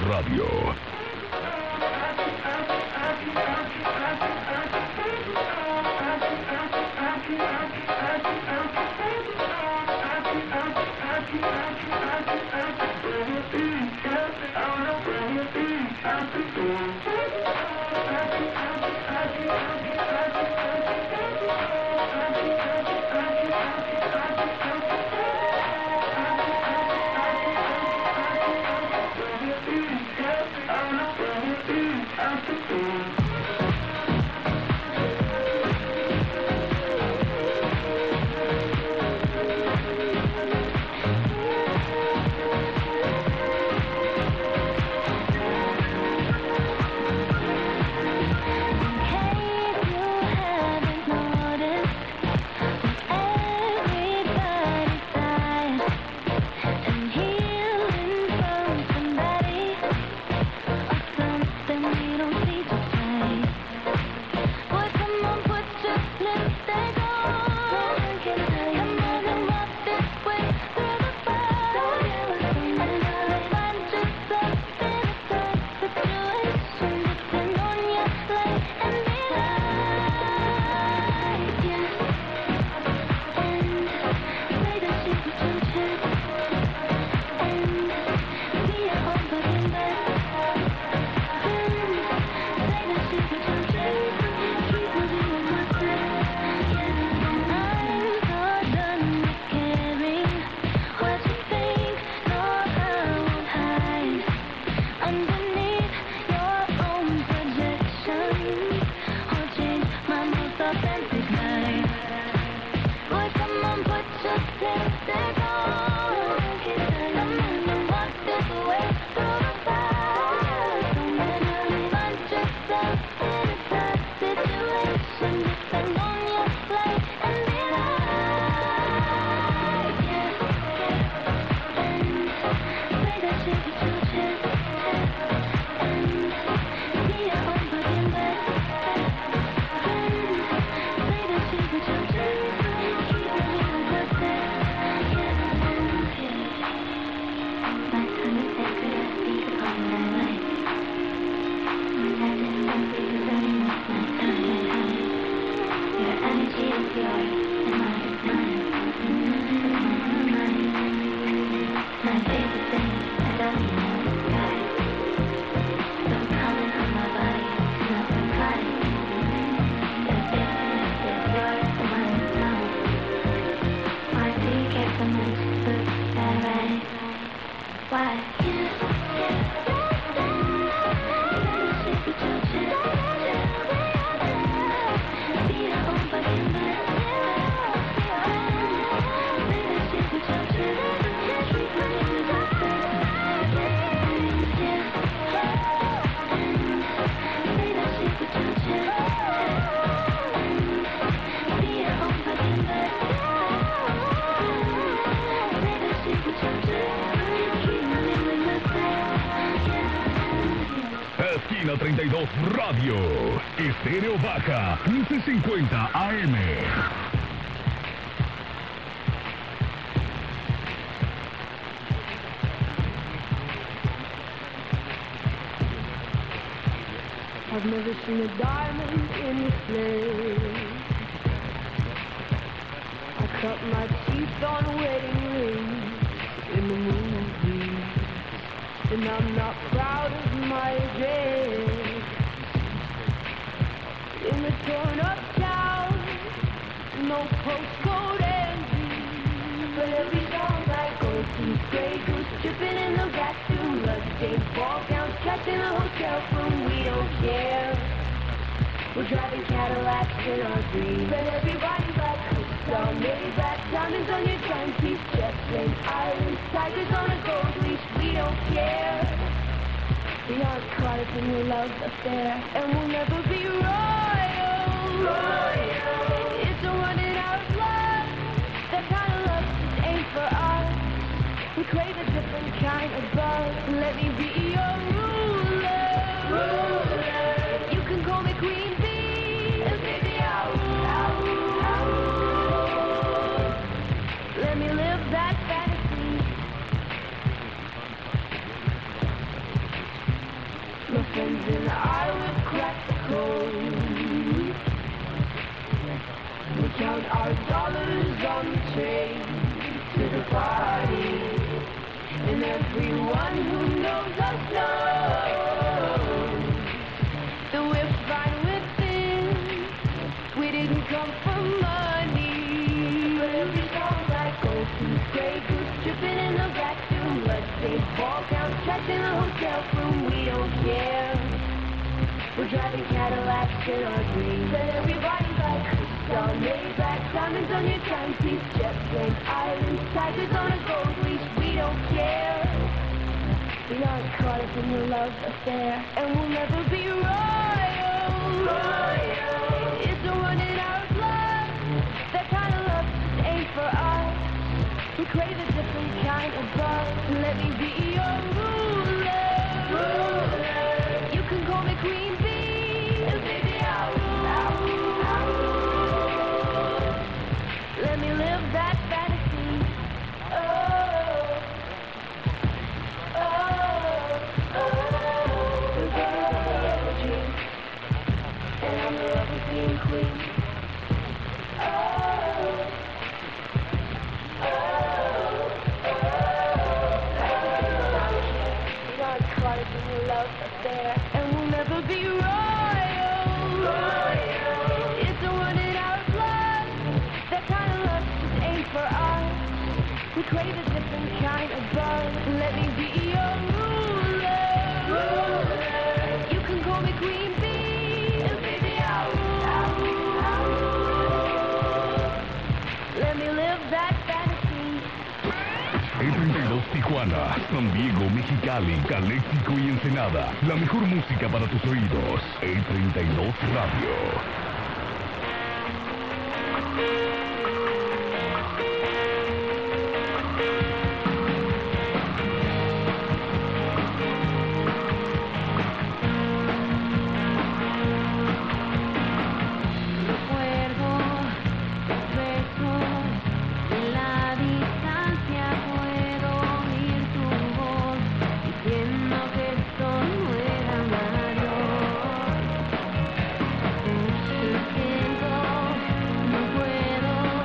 Radio. Esquina treinta y dos Radio, Estéreo Baja, quince cincuenta A M. I've never seen a diamond in the flame. I cut my teeth on wedding rings in the movies, and I'm not proud of my address. In the torn up town, no postcode envy, but every song I go to, Grey Goose tripping in the bathroom, bloodstained ball gowns, trapped in a hotel room. We don't care. We're driving Cadillacs in our dreams, but everybody's like crystal, Maybach, diamonds on your timepiece, jet planes, islands, tigers on a gold leash. We don't care. We aren't caught up in your love affair, and we'll never be royal. Royal. It's a running out of love. That kind of love just ain't for us. We crave a different kind of buzz. Let me be your ruler. Ruler. You can call me Queen Bee, and baby I'll, I'll, I'll. Let me live that fantasy. ball gown, trash in the hotel room, we don't care. We're driving Cadillacs in our dreams, and everybody's like crystal Maybach, diamonds on your timepiece, jet plane islands, tigers on a gold leash, we don't care. We aren't caught up in the love affair, and we'll never be royal. Royal. It's a running out of love. That kind of love just ain't for us. We crave a different kind of buzz. Let me be your ruler. Ruler. You can call me Queen Bee, and baby I'll rule. I'll rule. I'll rule. Let me live that fantasy. Oh. And we'll never be royal. Royal. It's a running out of love. That kind of love just ain't for us. We crave a different kind of buzz. Let me be your ruler. Ruler. You can call me Queen Bee, and baby I'll rule. I'll rule. I'll rule. Let me live that fantasy. E treinta y dos Tijuana, San Diego, Mexicali, Caléxico y Ensenada. La mejor música para tus oídos. E treinta y dos Radio. Tengo, no puedo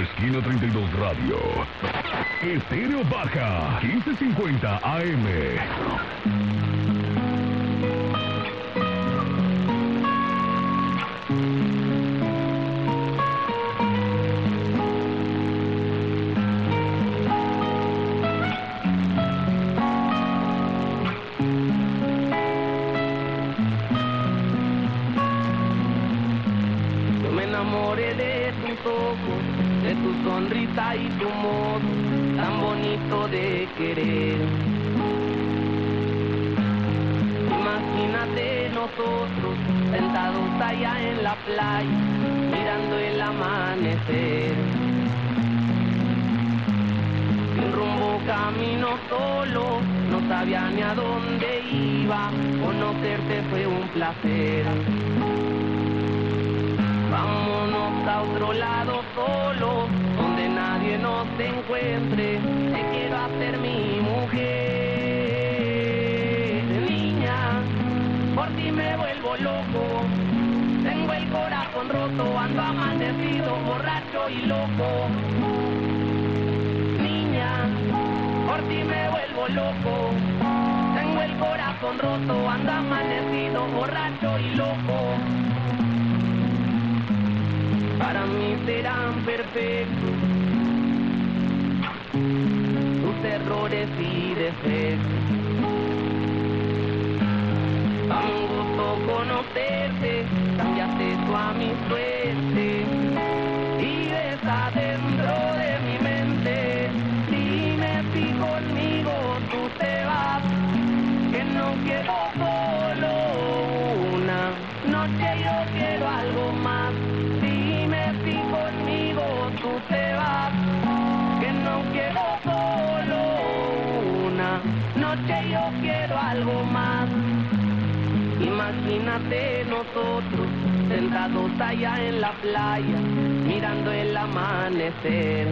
Esquina treinta y dos Radio. Estéreo Baja, quince cincuenta A M. De tu sonrisa y tu modo tan bonito de querer. Imagínate nosotros sentados allá en la playa, mirando el amanecer. Sin rumbo camino solo, no sabía ni a dónde iba, conocerte fue un placer. Vámonos a otro lado solo, donde nadie nos encuentre. Te quiero hacer mi mujer. Niña, por ti me vuelvo loco. Tengo el corazón roto, ando amanecido, borracho y loco. Niña, por ti me vuelvo loco. Tengo el corazón roto, ando amanecido, borracho y loco. Para mí serán perfectos tus errores y defectos. A un gusto conocerte, cambiaste tú a mi suerte y ves adentro de mi mente. Dime si conmigo tú te vas, que no quiero solo una noche, yo quiero algo más. Si conmigo tú te vas, que no quiero solo una noche, yo quiero algo más. Imagínate nosotros sentados allá en la playa, mirando el amanecer.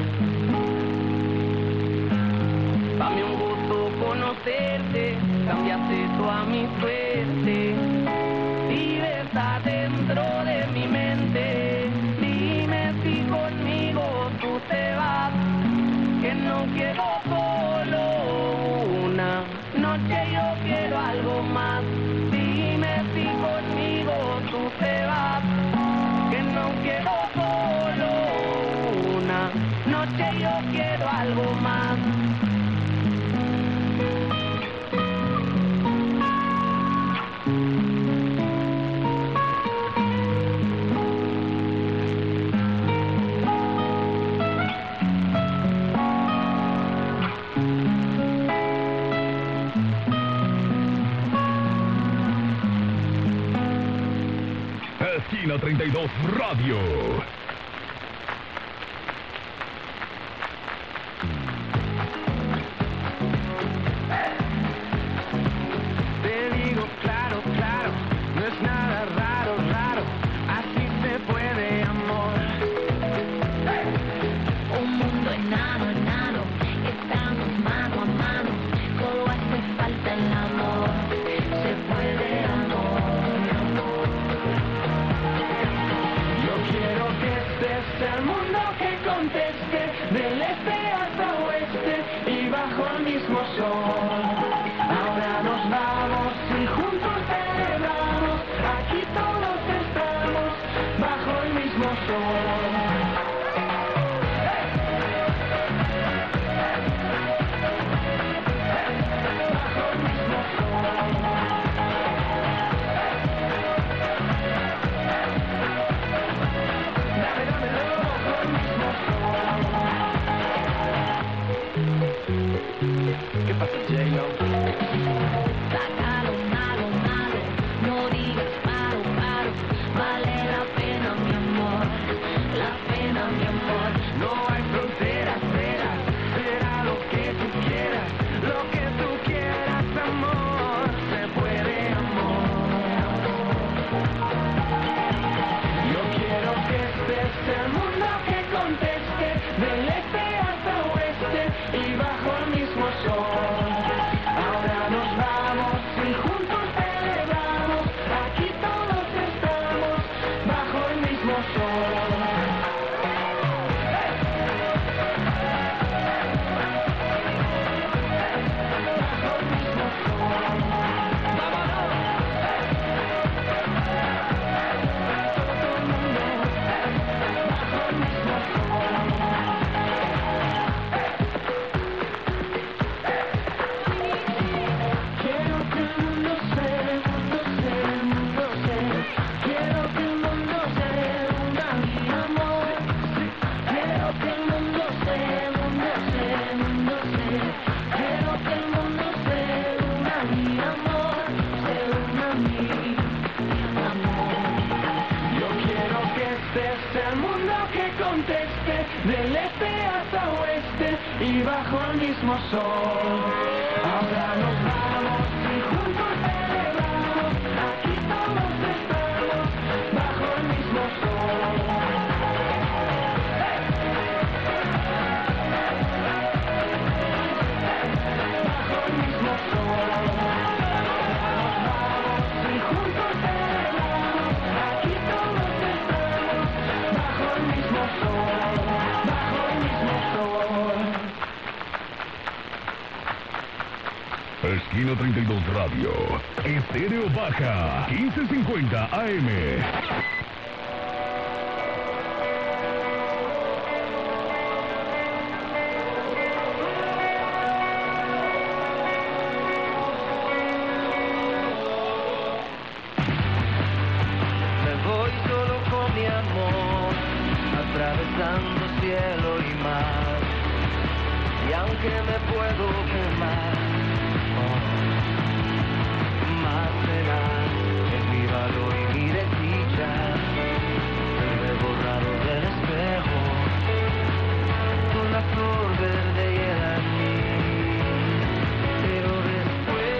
Dame un gusto conocerte, cambiaste tú a mi suerte y ves adentro de mi mente. Si conmigo tú te vas, que no quiero solo una noche, yo quiero algo más. Dime si conmigo tú te vas, que no quiero solo una noche, yo quiero algo más. Esquina treinta y dos Radio. Te digo claro, claro, no es nada raro, raro, así se puede, amor. Un mundo enano, enano, estamos mano a mano, solo hace falta el amor, se puede, amor. Yo quiero que estés el mundo que conteste, del este hasta oeste y bajo el mismo sol. Ahora nos vamos y juntos celebramos, aquí todos estamos bajo el mismo sol. ¿Qué pasa, J-Lo? Sácalo, malo, malo, no digas paro, paro, vale la pena, mi amor, la pena, mi amor. No hay fronteras, será, será lo que tú quieras, lo que tú quieras, amor, se puede, amor. Yo quiero que estés el mundo que conteste, del este hasta oeste y bajo el mismo sol. Ahora nos vamos. este hasta oeste y bajo el mismo sol. Ahora nos vamos y juntos celebramos, aquí todos estamos bajo el mismo sol. Bajo el mismo sol. Y juntos celebramos, aquí todos estamos bajo el mismo sol, bajo el mismo sol. Esquina treinta y dos Radio. Estéreo Baja. quince cincuenta A M. Me voy solo con mi amor, atravesando cielo y mar. Y aunque me puedo quemar, oh, más me da es mi valor y mi desdicha. El ver borrado del espejo, con la flor verde y el anís. Pero después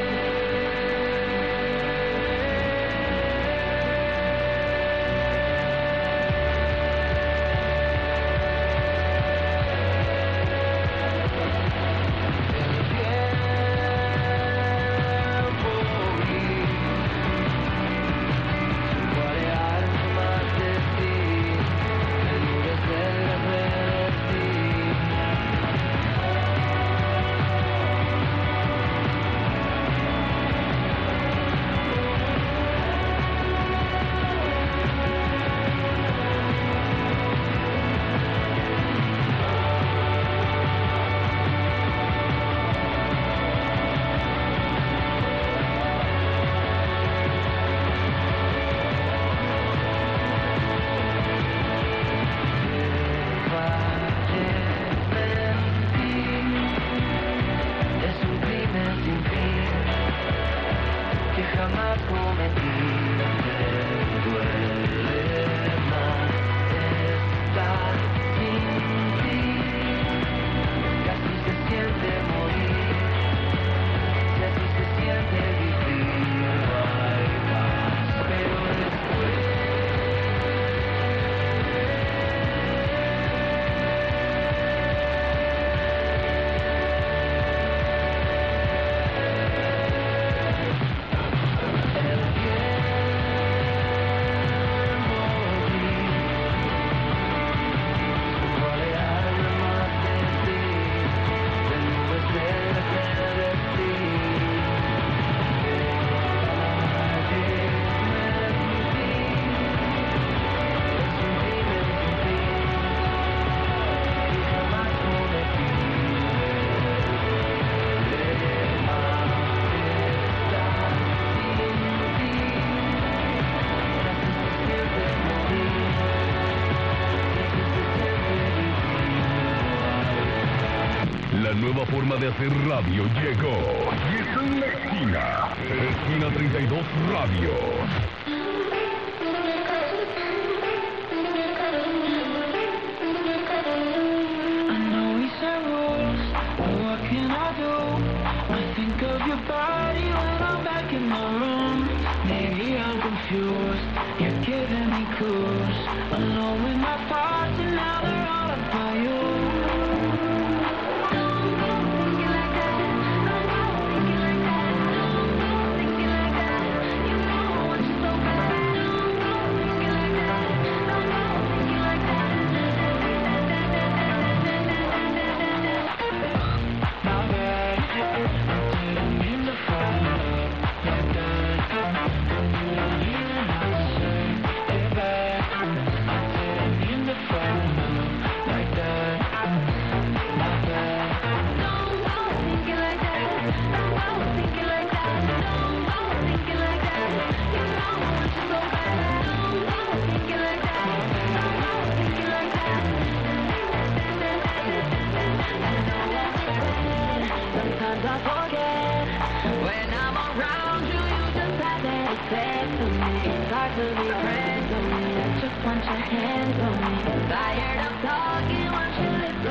La nueva forma de hacer radio llegó y está en la esquina. Esquina treinta y dos Radio. I know we set rules, but what can I do? I think of your body when I'm back in my room. Maybe I'm confused, you're giving me clues. Alone with my thoughts and now they're all about you. to be friends with me. I just want your hands on me. Tired of talking, want your lips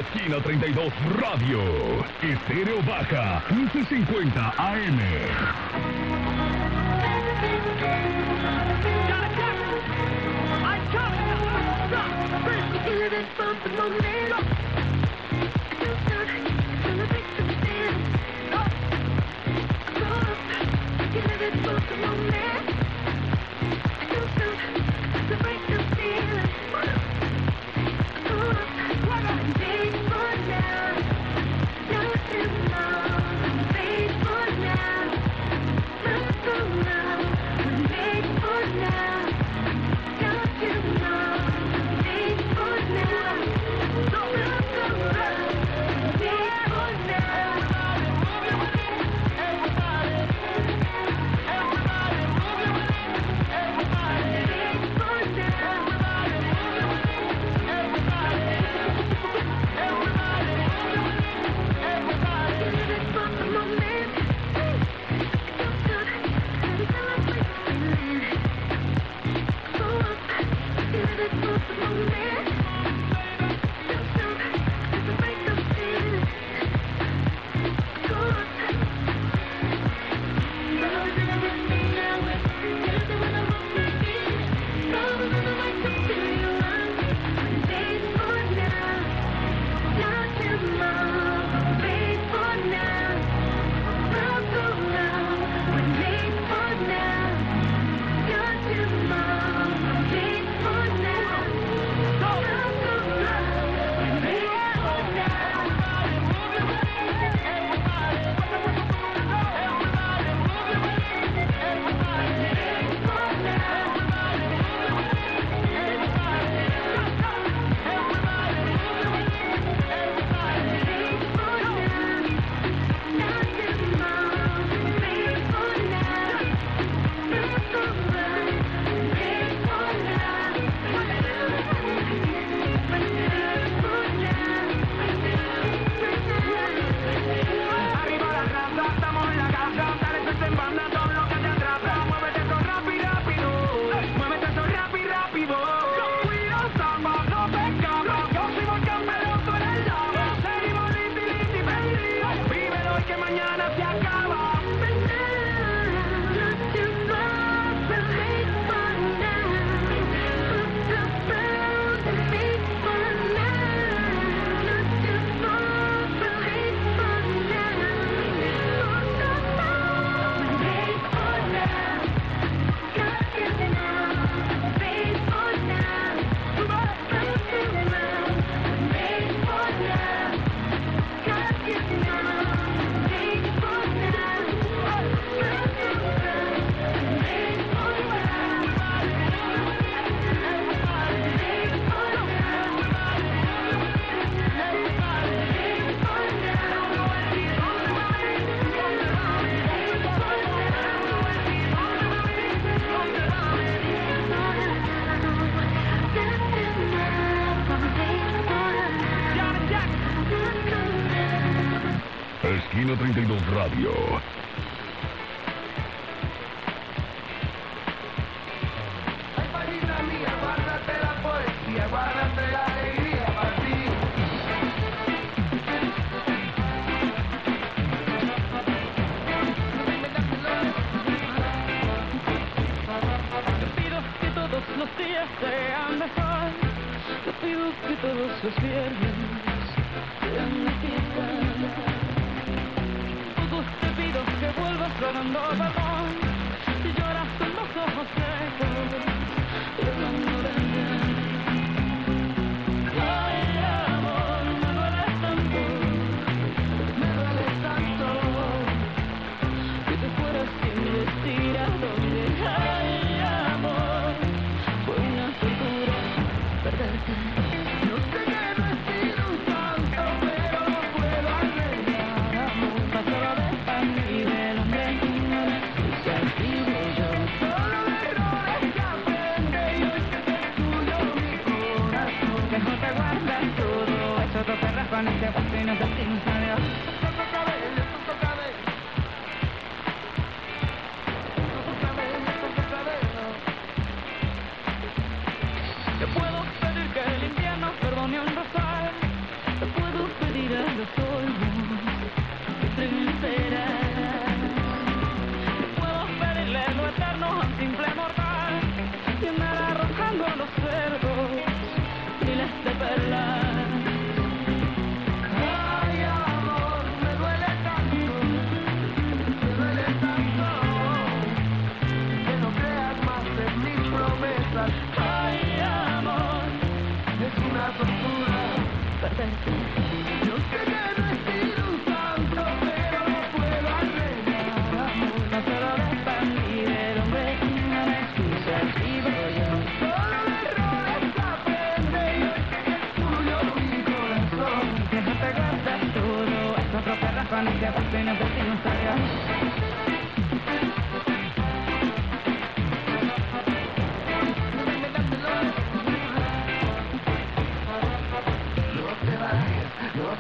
Esquina treinta y dos Radio. Estéreo Baja, once cincuenta A M. Esquina treinta y dos Radio. Los días sean mejor. Te pido que todos los viernes sean la fiesta. Todos te pido que vuelvas llorando perdón. Si lloras con los ojos secos, llorando de ay, amor, me duele tanto, me duele tanto que te fueras sin decir a dónde. Ay, amor, fue una tortura perderte. No sé qué decir un tanto, pero no puedo arreglar, amor. Pasaba de mí, del hombre que no es así de yo. Solo errores que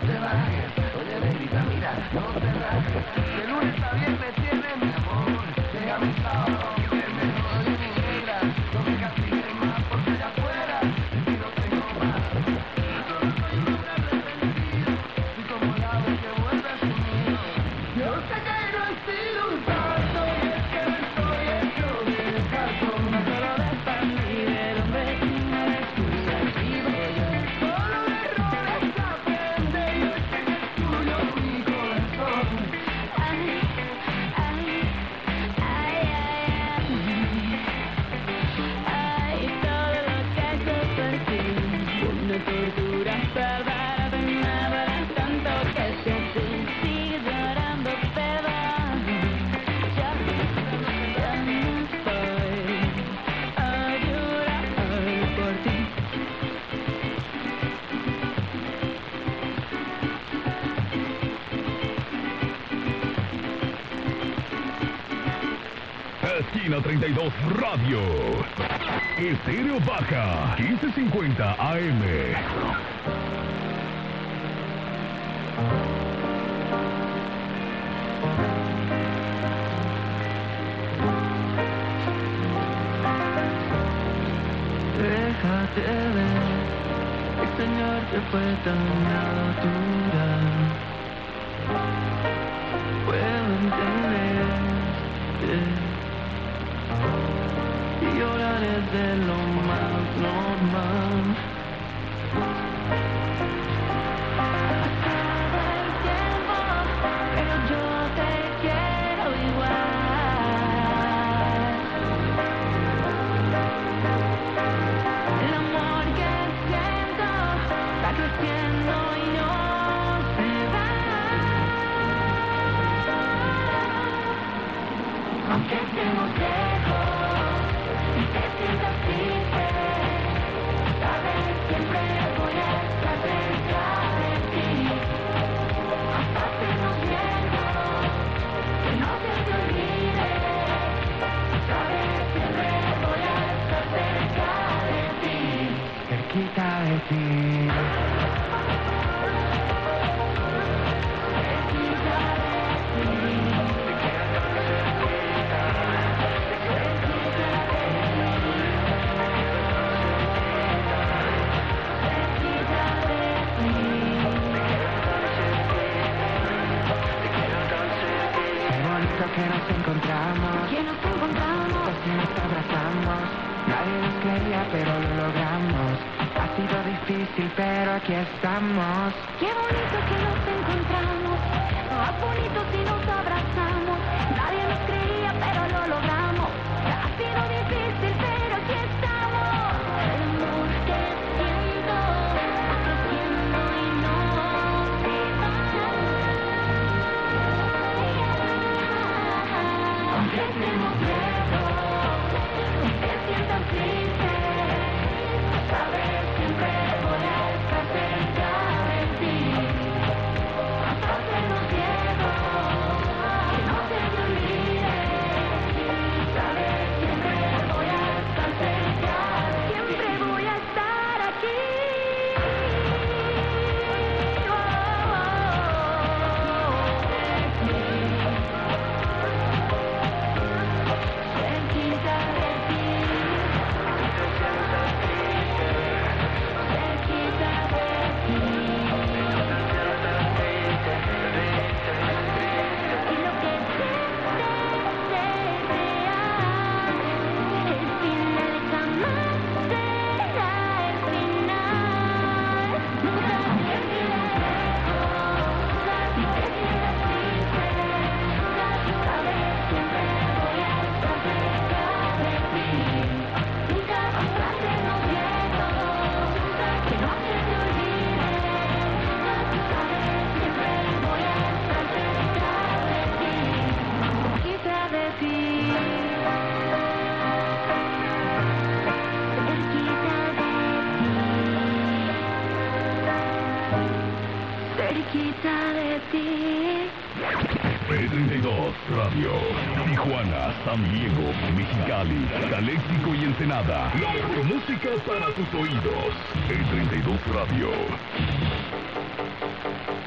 te bajes. Oye, negrita, mira, no te rajes. De lunes a viernes tienes mi amor. Llega mi sábado, viernes, oye, mi negra. No me castigues más porque allá afuera y no tengo más. Solo soy un hombre arrepentido y como la vez que vuelve su nido. Yo sé que no he sido un santo y es que no estoy hecho de caso. No solo de familia, hombre, una excusa vivo yo. Solo de errores aprende y hoy sé que es tuyo mi corazón. Ay, ay, ay, ay, ay, todo lo que he hecho por ti. Una tortura perder de nada, tanto que sé así. Sigues llorando, perdón. Ya, ya no estoy a llorar por ti. Esquina treinta y dos Radio. Estéreo Baja, quince cincuenta A M. Déjate ver, extrañarte fue tan natural. Puedo entenderte y llorar es de lo más normal. Pasado el tiempo, pero yo te quiero igual. El amor que siento está creciendo y no se va. Aunque estemos lejos y te sientas triste, sabes, siempre voy a estar cerca de ti. Hasta hacernos viejos, que no se te olvide. Sabes, siempre voy a estar cerca de ti. Cerquita de ti. Qué bonito que nos encontramos, Que nos encontramos, casi nos abrazamos. Nadie nos creía, pero lo logramos. Ha sido difícil, pero aquí estamos. qué bonito que nos encontramos, más bonito si nos abrazamos. Nadie nos creía, pero lo logramos. Ha sido difícil, pero aquí estamos. El amor que siento está creciendo y no se va. Aunque estemos lejos y te sientas triste, sabes, siempre voy a estar cerca de ti. Hasta hacernos viejos, que no se te olvide. Sabes, siempre voy a estar cerca, siempre voy a estar aquí. Cerquita de ti. Cerquita de ti. Y lo que sientes es real. El final jamás será el final. Nunca te quedes lejos, y te quedas triste. Sabes, siempre voy a estar cerca de ti. Nunca vas a hacernos viejos, que no se te olvide. Sabes, siempre voy a estar cerca de ti. Cerquita de ti. Cerquita de ti. P treinta y dos Radio. Tijuana, San Diego, Mexicali, Caléxico y Ensenada. La mejor música para tus oídos. P treinta y dos Radio.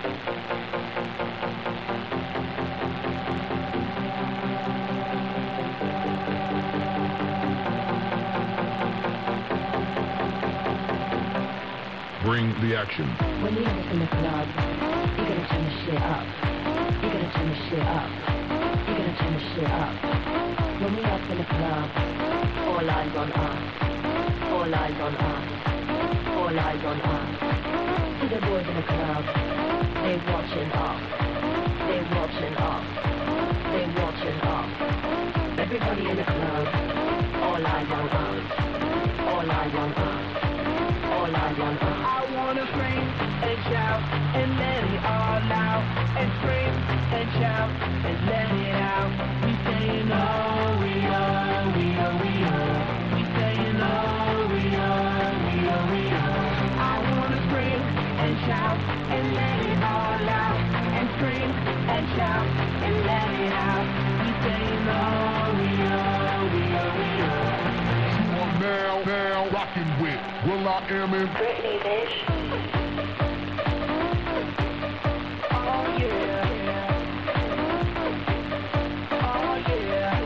Bring the action. When you're in the club, you're gonna turn the shit up. You're gonna turn the shit up. You're gonna turn the shit up. When we up in the club, all eyes on us. All eyes on us. All eyes on us. See the boys in the club, they watching us. They watching us. They watching us. Everybody in the club, all eyes on us. All eyes on us. All eyes on us. I wanna scream and shout and let it all out. And scream and shout and let it out. We saying oh, we are, we are, we are. We saying oh, we are, we are, we are. I wanna scream and shout and let it all out. And scream and shout and let it out. We saying oh, we are, we are, we are. You are now, now rocking with Will I Am in Britney, bitch. Oh yeah. Oh yeah.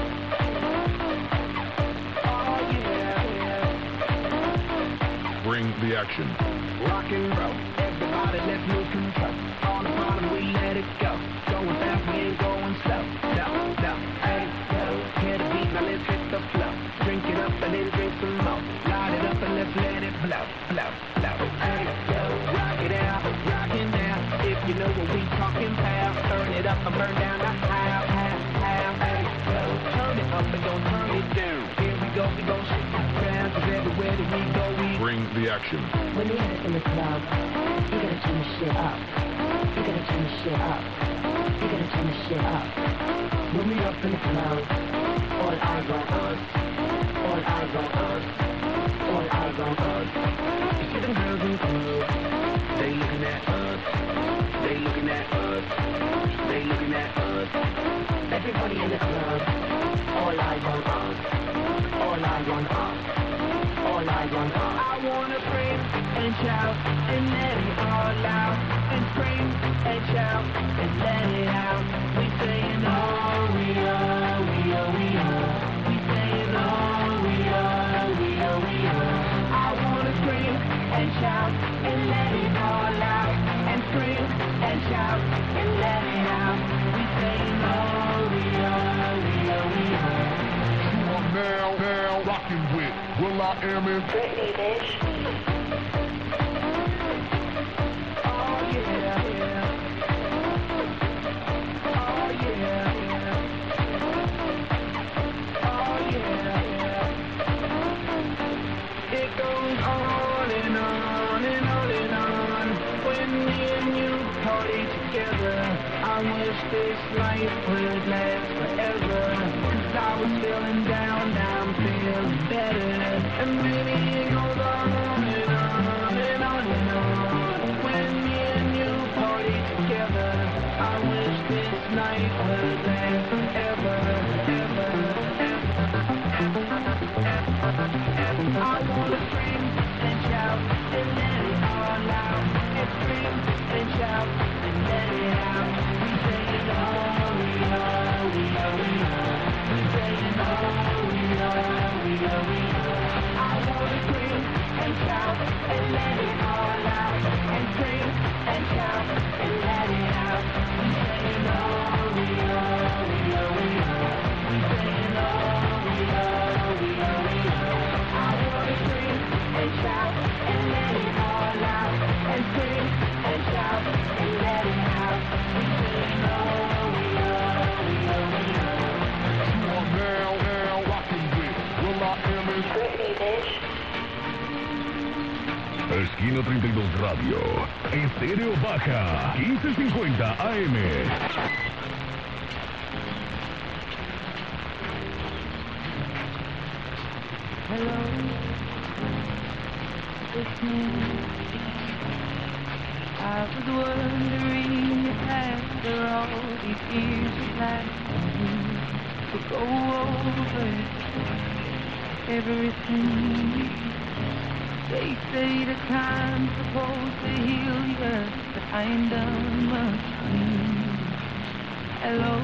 Oh yeah. Bring the action. Rock and roll, everybody let's lose control. On the bottom we let it go. Going fast, we ain't going slow. No, no, hey, yo, hear the beat, now let's hit the flow. Drink it up and then drink some more. Light it up and let's let it blow, blow, blow. Hey, yo, rock it out, rock it now. If you know what we talking about, turn it up and burn down the house, house, house. Hey, yo, turn it up and don't turn it down. Here we go, we gon' shake the ground, 'cause everywhere that we go, we Bring the action. When you're in the club, you're gonna turn the shit up. You're gonna turn the shit up. You're gonna turn the shit up. When we up in the club, all eyes on us. All eyes on us. All eyes on us. You see them girls in the club, they looking at us. They looking at us. They looking at us. Everybody in the club, all eyes on us. All eyes on us. All eyes on us. I wanna scream and shout and let it all out. And scream and shout and let it out. We saying oh, we are, we are, we are. We saying oh, we are, we are, we are. I wanna scream and shout and let it all out. And scream and shout and let it out. We saying oh, we are, we are, we are. You are now, now rocking with Will I Am in Britney, bitch. Oh yeah, yeah. Oh yeah, yeah. Oh yeah, yeah. It goes on and on and on and on. When me and you party together, I wish this life would last forever. 'Cause I was feeling down, now I'm feeling better. And maybe it goes on and on and on and on. When me and you party together, I wish this night would last forever, ever, ever, ever. I wanna scream and shout and let it all out. And scream and shout and let it out. We saying oh, we are, we are, we are. We saying oh, we are, we are, we are. I wanna scream and shout and let it all out. And scream and shout and let it out. We saying oh, we are, we are, we are. We saying oh, we are, we are, we are. I wanna scream and shout and let it all out. And scream and shout and let it out. We saying oh, we are, we are, we are. You are now, now rocking with Will I Am in Britney, bitch. Esquina treinta y dos Radio. Estéreo Baja. quince cincuenta A M. Hello, it's me. I was wondering if after all these years of life we could go over everything. They say the time's supposed to heal you, but I ain't done much. Hello,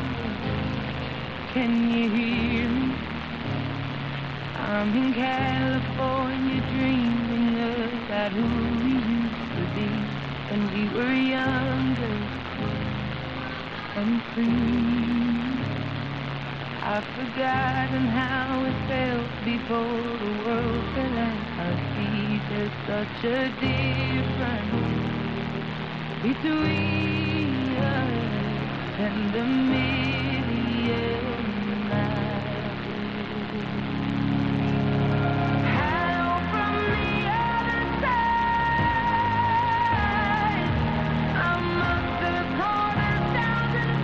can you hear me? I'm in California dreaming of about who we used to be when we were younger and free. I've forgotten how it felt before the world fell at our feet. There's such a difference between us and a million miles. Hello from the other side. I must have called a thousand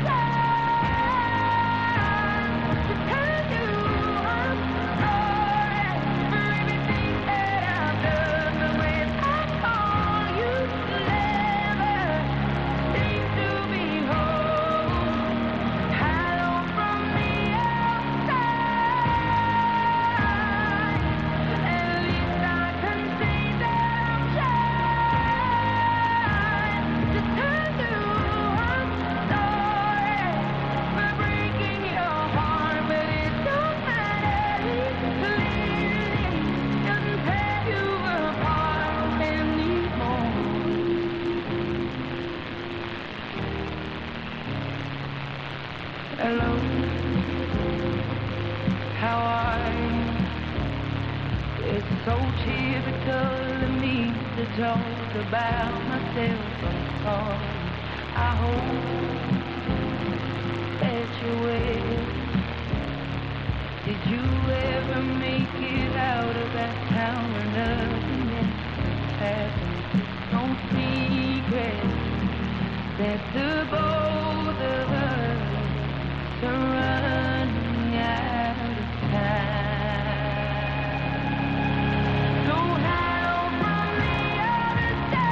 times to tell you I'm sorry for everything that I've done. But when I call, you never seem to be home. Hello from the outside. At least I can say that I'm trying to tell you I'm sorry for breaking your heart, but it don't matter. Clearly doesn't tear you apart anymore. Hello, how are you? It's so typical of me to talk about myself. I'm sorry. I hope that you're well. Did you ever make it out of that town where nothing else happened? No secret that the both of us are running out of time. So hello from the other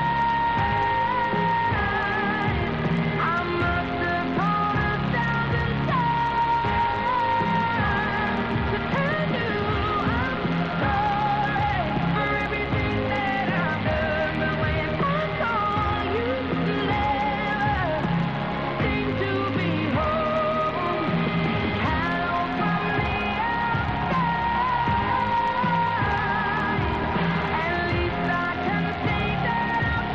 side. I must have called a thousand times to tell you I'm sorry for everything that I've done. But when I call, you never seem to be home. Hello from the outside. At least I can say that I'm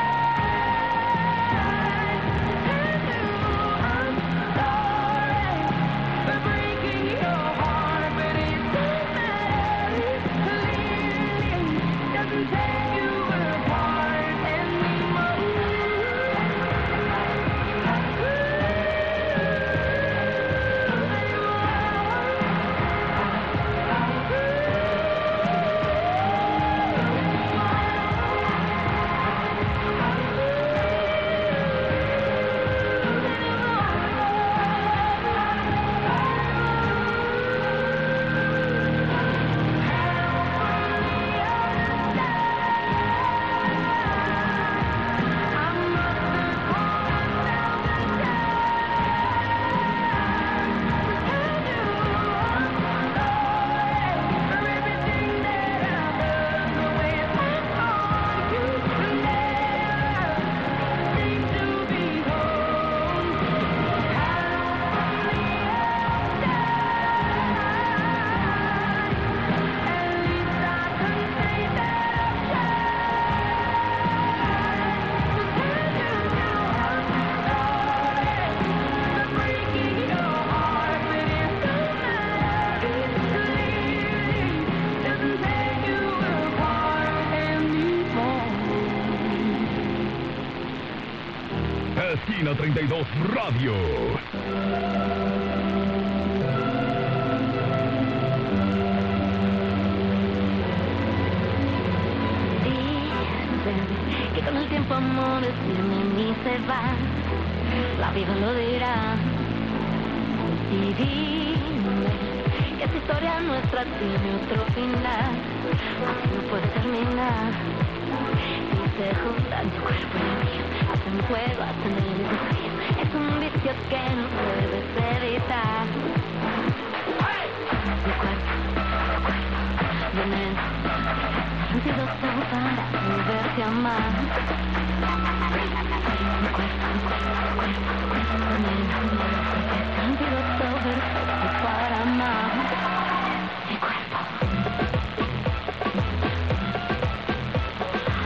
trying to tell you I'm sorry for breaking your heart, but it don't matter. Clearly doesn't tear you apart Esquina treinta y dos Radio. Dicen que con el tiempo amores vienen y se van. La vida lo dirá. Y dime que esta historia nuestra tiene otro final. Así no puede terminar. Y se juntan tu cuerpo y el mío. Hacen juego, hacen el desafío. Es un vicio que no puedes evitar. Mi cuerpo, veneno. Antídoto para volverte a amar. Mi cuerpo, veneno. Antídoto perfecto para amar. Mi cuerpo.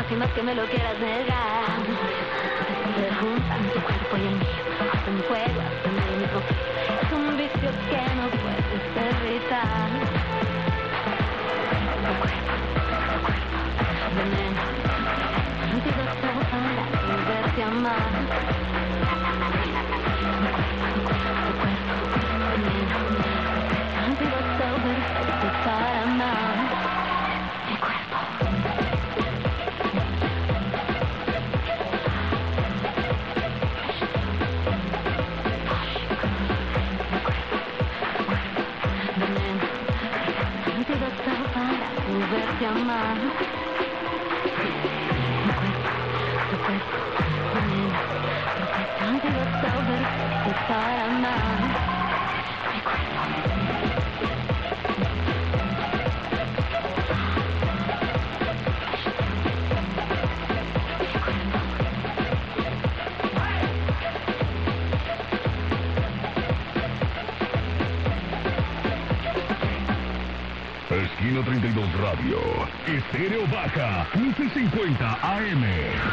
lastimas que me lo quieras negar. Se juntan tu cuerpo y el mío, hacen fuego, hacen el mismo frío. Es un vicio que no puedes evitar. Tu cuerpo, tu cuerpo, veneno, antídoto para volverte a amar. Tu cuerpo, tu cuerpo, veneno, antídoto perfecto para amar. Mi cuerpo. Volverte a amar. Tu cuerpo, tu cuerpo, veneno, perfecto, antídoto perfecto para amar. Mi cuerpo. Esquina treinta y dos Radio, Estéreo Baja, once cincuenta A M.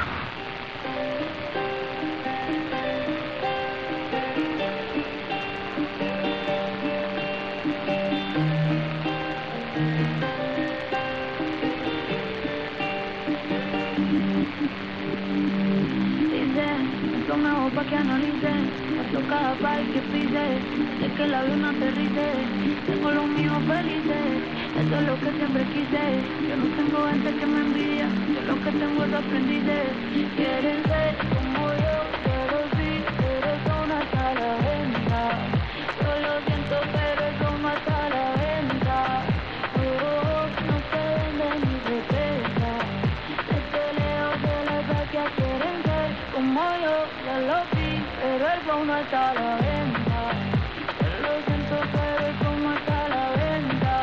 Dice, lo mejor pa' que analice, paso cada país que pise, de que la vida no aterrice, tengo los míos felices. Eso es lo que siempre quise. Yo no tengo gente que me envidia. Yo lo que tengo es aprendices. Quieren ser como yo, pero sí, pero eso no está a la venta. Yo lo siento, pero eso no está a la venta. Oh, no se vende ni respeta. Desde lejos de la saquia quieren ser como yo. Ya lo vi, pero eso no está a la venta. Yo lo siento, pero eso no está a la venta.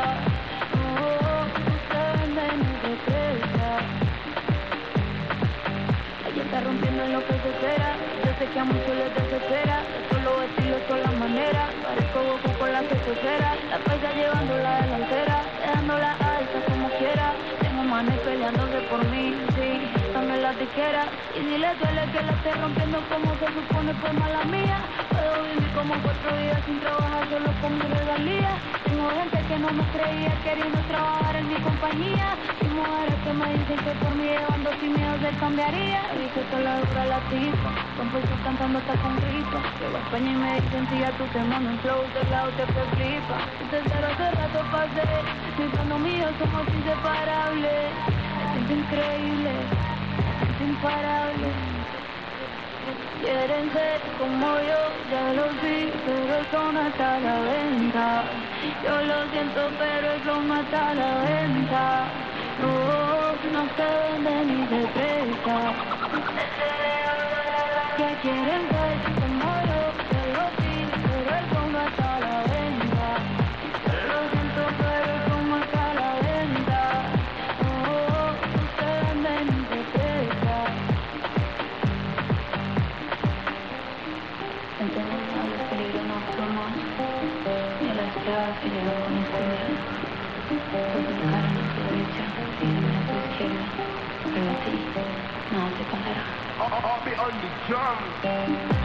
Ella está rompiendo en lo que se espera. Yo sé que a muchos les desespera. Estos los estilos son las maneras. Parezco Goku con la pecera. La paisa llevando la delantera, dejándola alta como quiera. Tengo manes peleándose por mí, sí, dame la tiquera. Y si le duele que la esté rompiendo como se supone, pues mala mía. Puedo vivir como cuatro días sin trabajar solo con mi regalía. Tengo gente que no me creía queriendo trabajar en mi compañía. Y mujeres que me dicen que por mí llevando sin miedo se cambiaría. Y que toda la dura la tipa, con pesos cantando hasta con gripa. Llego a España y me dicen si ya tú te mando un flow, de lado te flipa. Desde cero hace rato pasé, mi plano mío somos inseparables. Me siento increíble, me siento imparable. Quieren ser como yo, ya lo vi, pero eso no está a la venta. Yo lo siento, pero eso no está a la venta. No, no se vende ni se presta. Que quieren ser como yo, ya lo vi, pero eso no está a la venta. Yo lo siento, pero eso no está a la venta. No, no se vende ni se presta. A los peligros no somos, ni a las pruebas que llegan con inseguridad. Pues tu cara no tu derecha, sígueme a tu izquierda, pero a ti nada te pasará. I'll be on the drum.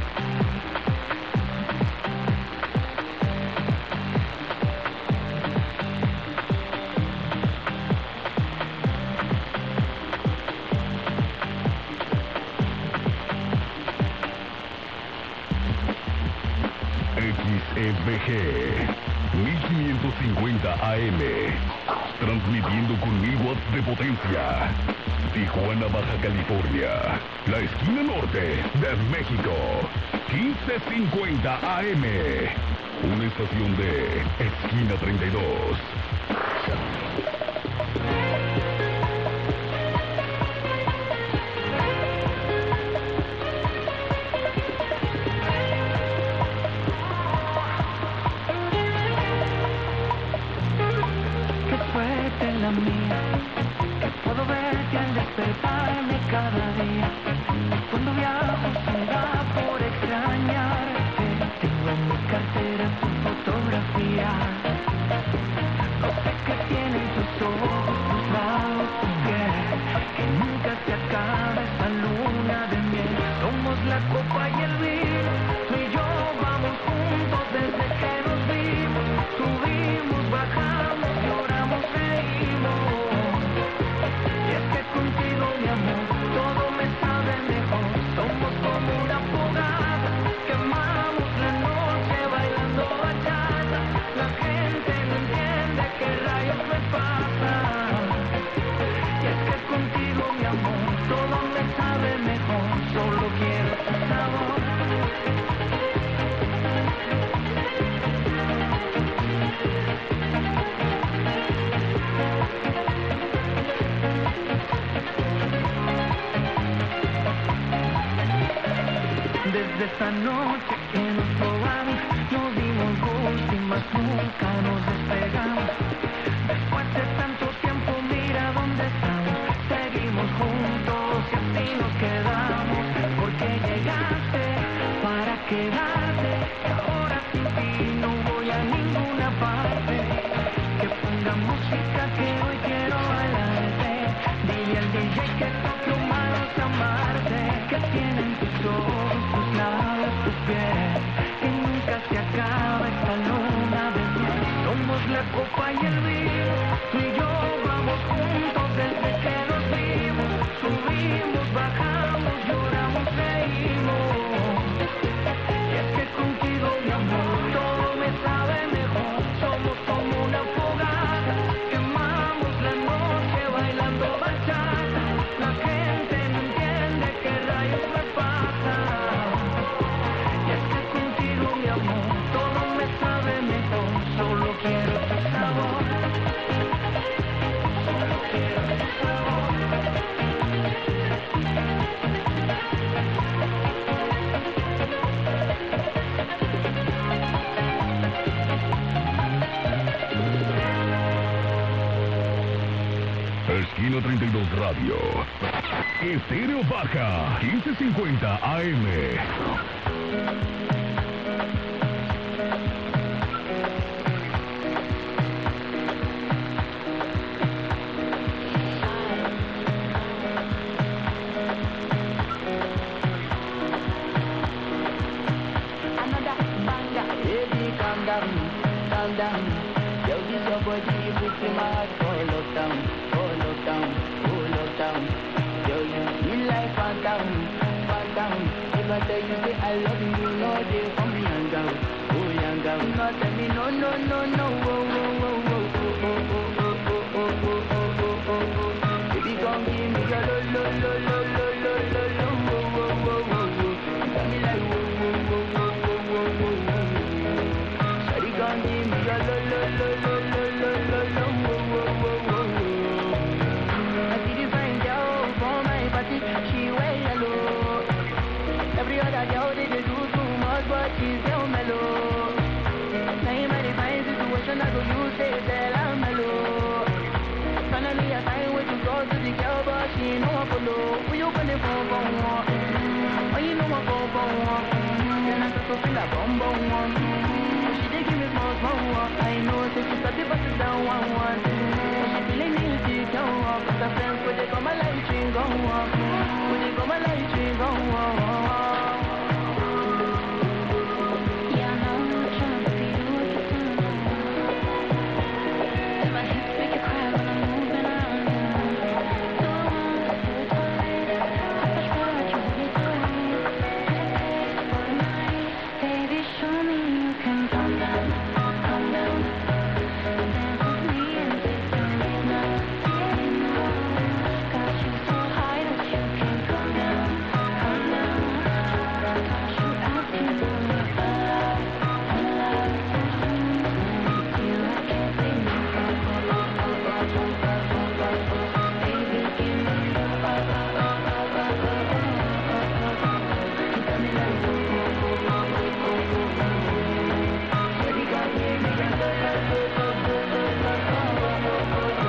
X E V G mil quinientos cincuenta A M, transmitiendo con mil watts de potencia. Tijuana, Baja California, la esquina norte de México. quince cincuenta A M, una estación de Esquina treinta y dos. La mía, que puedo verte al despertarme cada día. Cuando viajo se da por extrañarte. Tengo en mi cartera tu fotografía. No esa noche que nos probamos, nos dimos gusto y más nunca nos despegamos. Después de tanto tiempo, mira dónde estamos. Seguimos juntos y así nos quedamos. Porque llegaste para quedarte. Y ahora sin ti no voy a ninguna parte. Que ponga música que hoy quiero bailarte. Dile al D J que toque un manos amarte. Que tienen tus ojos, tus labios, tu piel. Que nunca se acaba esta luna de miel. Somos la copa y el vino. Tú y yo vamos juntos desde que nos vimos. Subimos, bajamos, lloramos, reímos. Y es que contigo, mi amor, todo me sabe mejor. Somos como una fogata, quemamos la noche bailando bachata. La gente no entiende qué rayos me pasa. Y es que contigo, mi amor, todo me sabe mejor. Solo quiero tu sabor. Solo quiero tu sabor. Esquina treinta y dos Radio. Estéreo Baja, quince cincuenta A M. Another banger, baby, calm down, calm down. Yo, this your body, you put in my heart, all up down, all up down, all up down. Yo, you feel like phantom, phantom. If I tell you say I love you, you know they for me young girl, oh young girl. No tell me no, no, no, no, oh, oh, oh, oh, oh, oh, oh, oh, oh, oh, oh, oh, oh, oh. Baby, come give me your lo, lo, lo, lo, lo, lo, lo, lo, oh, oh, oh, oh, oh. You got me like whoa, whoa, whoa, whoa, whoa, whoa, whoa, whoa. Shawty, come give me your lo, lo, lo, lo, lo, lo, lo, lo, oh, oh, oh, oh, oh. I see this fine girl for my party, she wear yellow. Every other girl they, they do too much, but she's still mellow. Now in my divine situation, I go use it, tell I'm mellow. Finally I find way to talk to the girl, but she ain't no one follow. Who you gonna phone for? Oh, you know I go for one. Then I start to feel a bum bum one. She dey give me small small one. I know say she start to pass it down one one. She feeling insecure, cause her friends put it on my light string go on. Put it on my light string go on. Yeah, I know I'm trying to be what you're doing. And my hips make you cry when I'm moving around you. Do it once, do it twice. I push back, you hold it tight. For the night, baby, show me you can calm down, calm down. Dance with me and take the lead now, lead now. Got you so high that you can't calm down, calm down. Got you asking for me for love, for love. You, I can't say no. Baby, give me the oh, oh, oh, oh, oh, oh, oh, oh. You got me like oh, oh, oh, oh, oh, oh, oh. Shawty got me like oh, oh, oh, oh, oh, oh,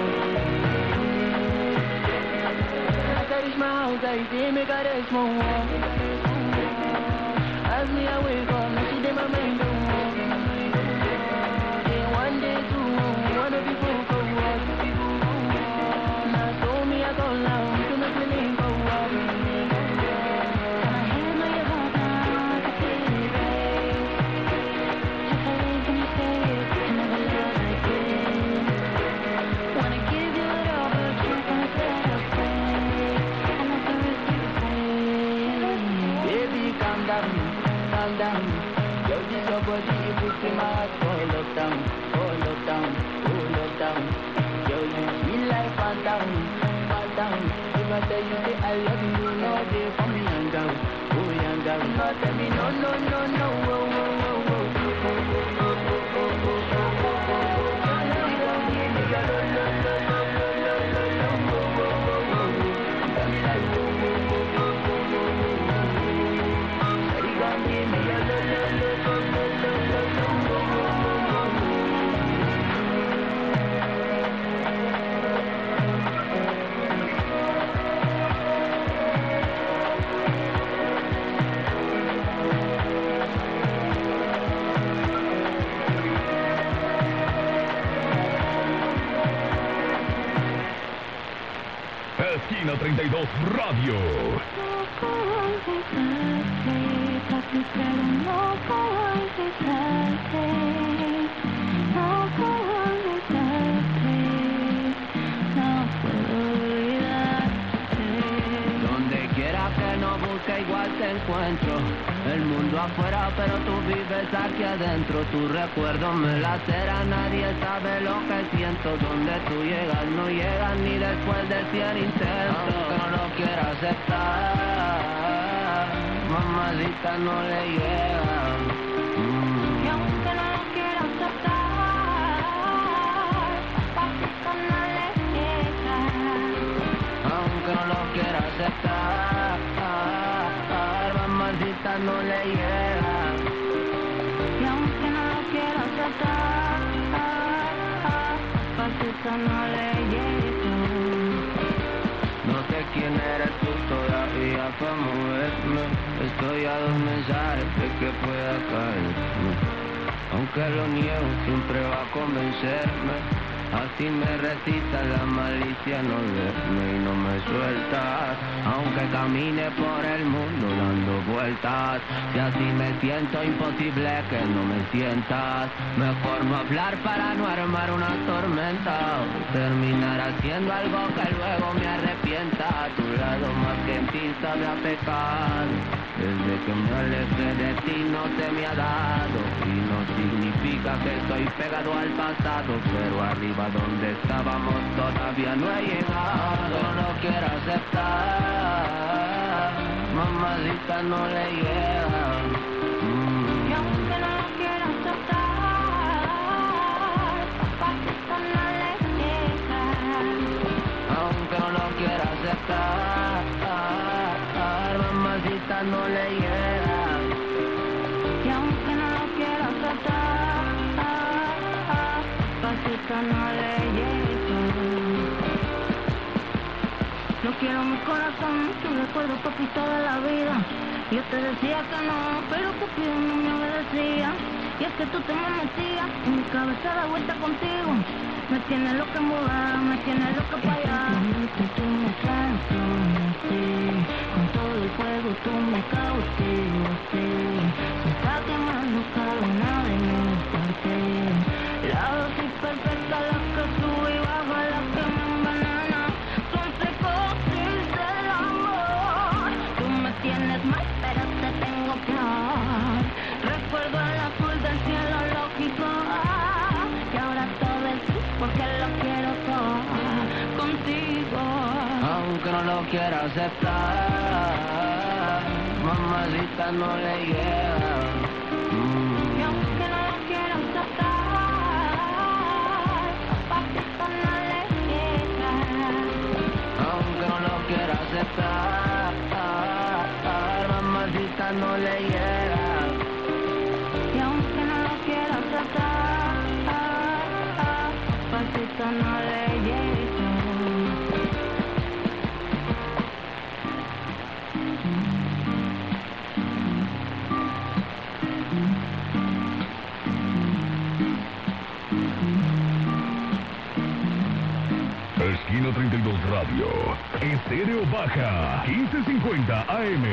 oh. As I reach my house, I see me got a small wall. As me I wake up, now she did my mind go on. Day one, day two, one of people go up. Now so me I go loud to make me link go up. Got my hand on your heart now, I can feel it race. Just a link in your face, can never love again. Wanna give you it all, but you can't set a break. And that's the risk you take. Baby, calm down, calm down. Yo, this your body, you put in my heart, all up down, all up down, all up down. Yo, you feel like phantom, phantom. If I tell you say I love you, you know they for me young girl, oh young girl. No, tell me no, no, no, no, oh, oh, oh, oh, oh, oh, oh, oh, oh, oh, oh, oh. Baby, don't give me your lo, lo, lo, lo, lo, lo, lo, lo, oh, oh, oh, oh, oh. Got me like oh, oh, oh, oh, oh, oh, oh, oh. Esquina treinta y dos Radio. No puedo olvidarte, papi, pero no puedo olvidarte. No puedo olvidarte, no puedo olvidarte. Donde quiera que no busque igual te encuentro. El mundo afuera pero tú vives aquí adentro. Tu recuerdo me lacera, nadie sabe lo que siento. Donde tú llegas no llegas ni después de cien intentos. Aunque no lo quiera aceptar, mamacita no le llega. Y aunque no lo quiera aceptar, papito no le llega. Aunque no lo quiera aceptar, mamacita no le llega. Y aunque no lo quiera aceptar, papito no le llega. No sé quién eres tú todavía para moverme. Estoy a dos mensajes de que pueda caerme. Aunque lo niego, siempre va a convencerme. Así me resista la malicia no verme y no me sueltas. Aunque camine por el mundo dando vueltas. Y así me siento imposible que no me sientas. Mejor no hablar para no armar una tormenta. O terminar haciendo algo que luego me arrepienta. A tu lado más gentil sabe a pecado. Desde que me alejé de ti no se me ha dado. Y no significa que estoy pegado al pasado. Pero arriba donde estábamos todavía no he llegado. No lo quiero aceptar, mamacita no le llega. Mm. Y aunque no lo quiera aceptar, papito no le llega. Aunque no lo quiera aceptar, mamacita no le llega. Y aunque no lo quiera aceptar, papito no le llega. No quiero mi corazón, tu recuerdo, papi, toda la vida. Yo te decía que no, pero Cupido no me obedecía. Y es que tú te me metías en mi cabeza da vuelta contigo. Me tienes loca embobada, me tienes loca para allá. Que tú me transformaste, con todo el fuego tú me cautivaste. Se está quemando cada una de mis partes. La dosis perfecta, la que sube y baja, la que me envenena. Son psicosis del amor. Tú me tienes mal, pero te tengo peor. Recuerdo el azul del cielo lógico. Y ahora todo es gris porque lo quiero todo contigo. Aunque no lo quiera aceptar, mamacita no le llega. Mm. Y aunque no lo quiera aceptar, papito no le llega. Aunque no lo quiera aceptar, mamacita no le llega. Y aunque no lo quiera aceptar, papito no le llega. Esquina treinta y dos Radio. Estéreo Baja. quince cincuenta A M.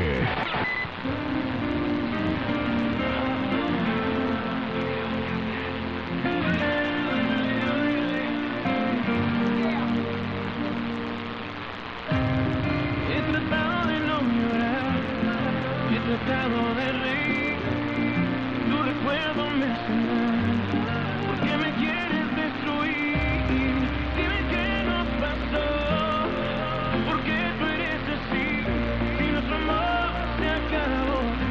He tratado de no llorar, he tratado de reír. Tu recuerdo me hace mal. ¿Por qué me quieres destruir? Dime qué nos pasó. ¿Por qué tú eres así? Si nuestro amor se acabó.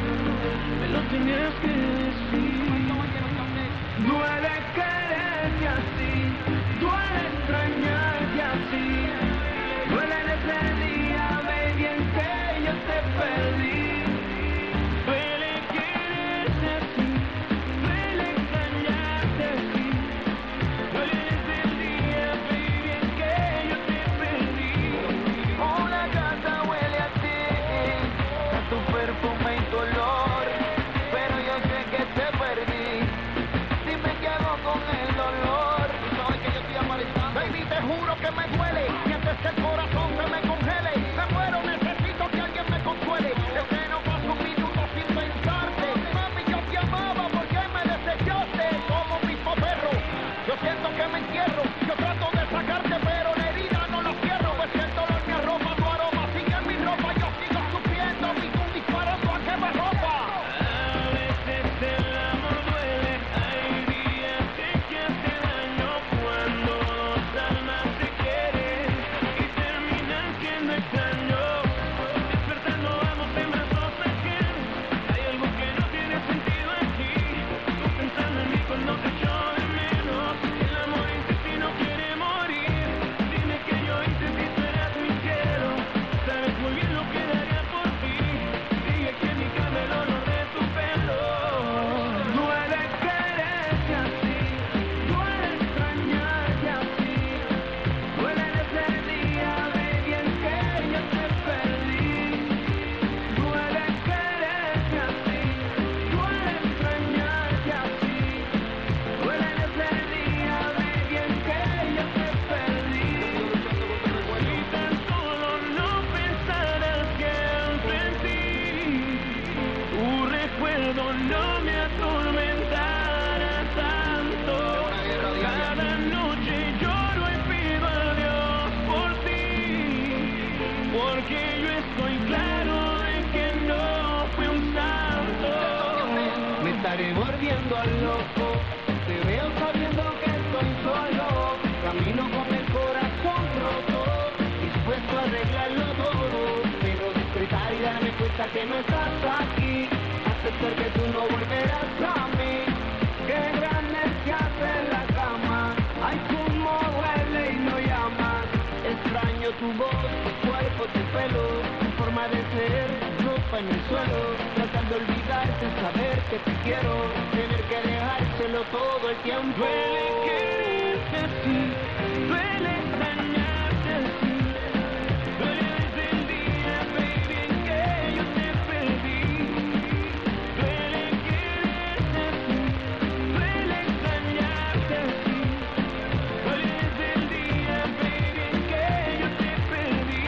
no me atormentara tanto. Cada noche lloro y pido a Dios por ti, porque yo estoy claro de que no fui un santo. Me estaré volviendo loco, te veo sabiendo que estoy solo, camino con el corazón roto, dispuesto a arreglarlo todo, pero despertar y darme cuenta que no estás aquí, aceptar que tú no volverás a mí. Qué grande se hace la cama, ay cómo duele y no llamas. Extraño tu voz, tu cuerpo, tu pelo, tu forma de ser, ropa en el suelo, tratando de olvidarte, saber que te quiero, tener que dejárselo todo el tiempo. Duele quererte así, duele extrañarte así, duele desde el día, baby, en que yo te perdí. Duele quererte así, duele extrañarte así, duele desde el día, baby, en que yo te perdí.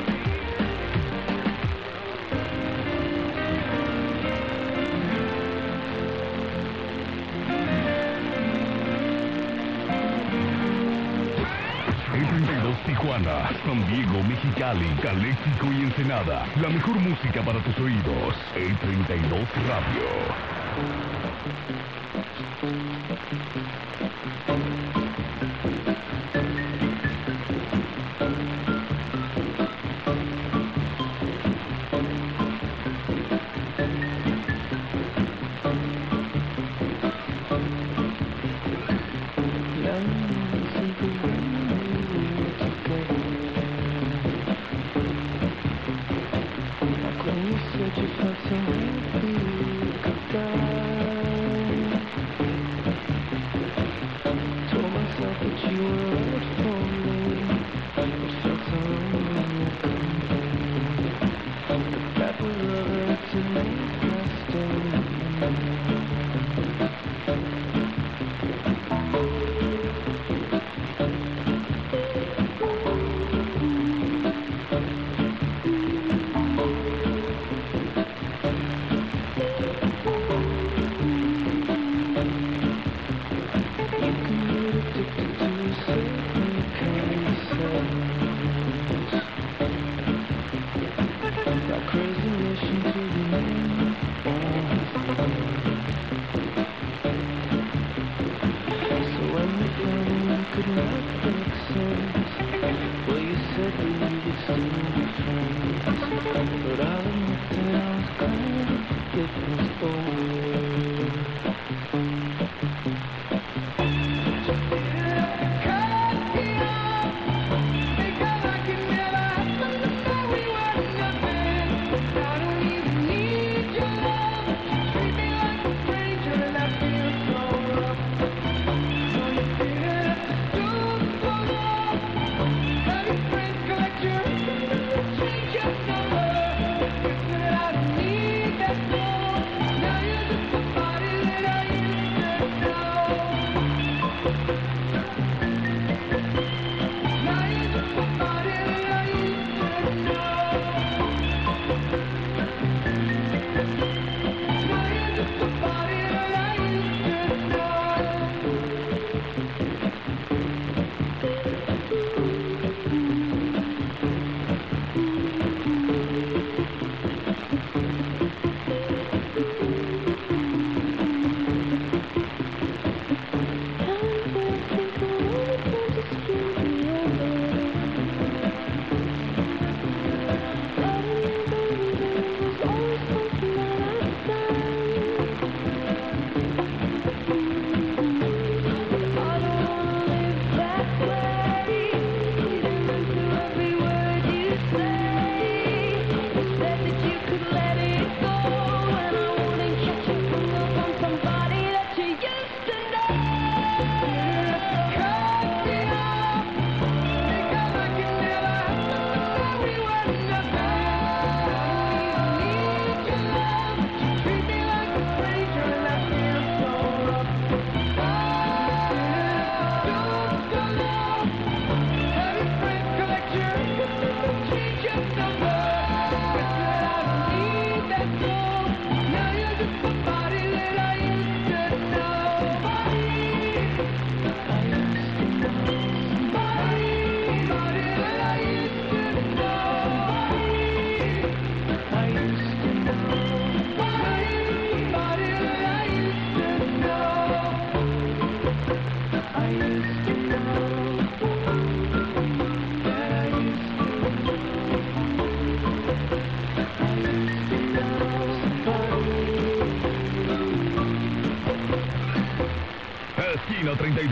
E treinta y dos Tijuana, San Diego, Mexicali, Caléxico y Ensenada. La mejor música para tus oídos. E treinta y dos Radio. Crazy mission to the moon.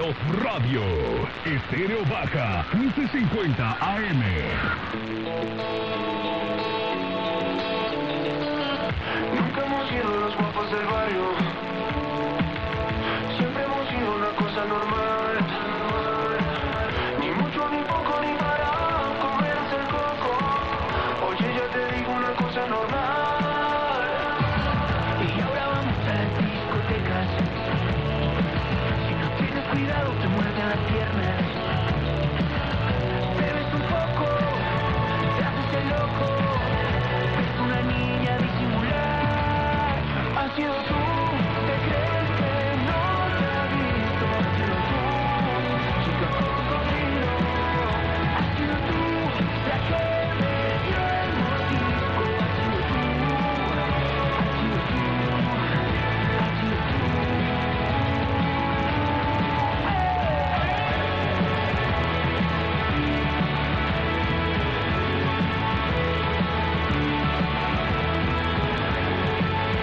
Unidos Radio. Estéreo Baja, once cincuenta A M.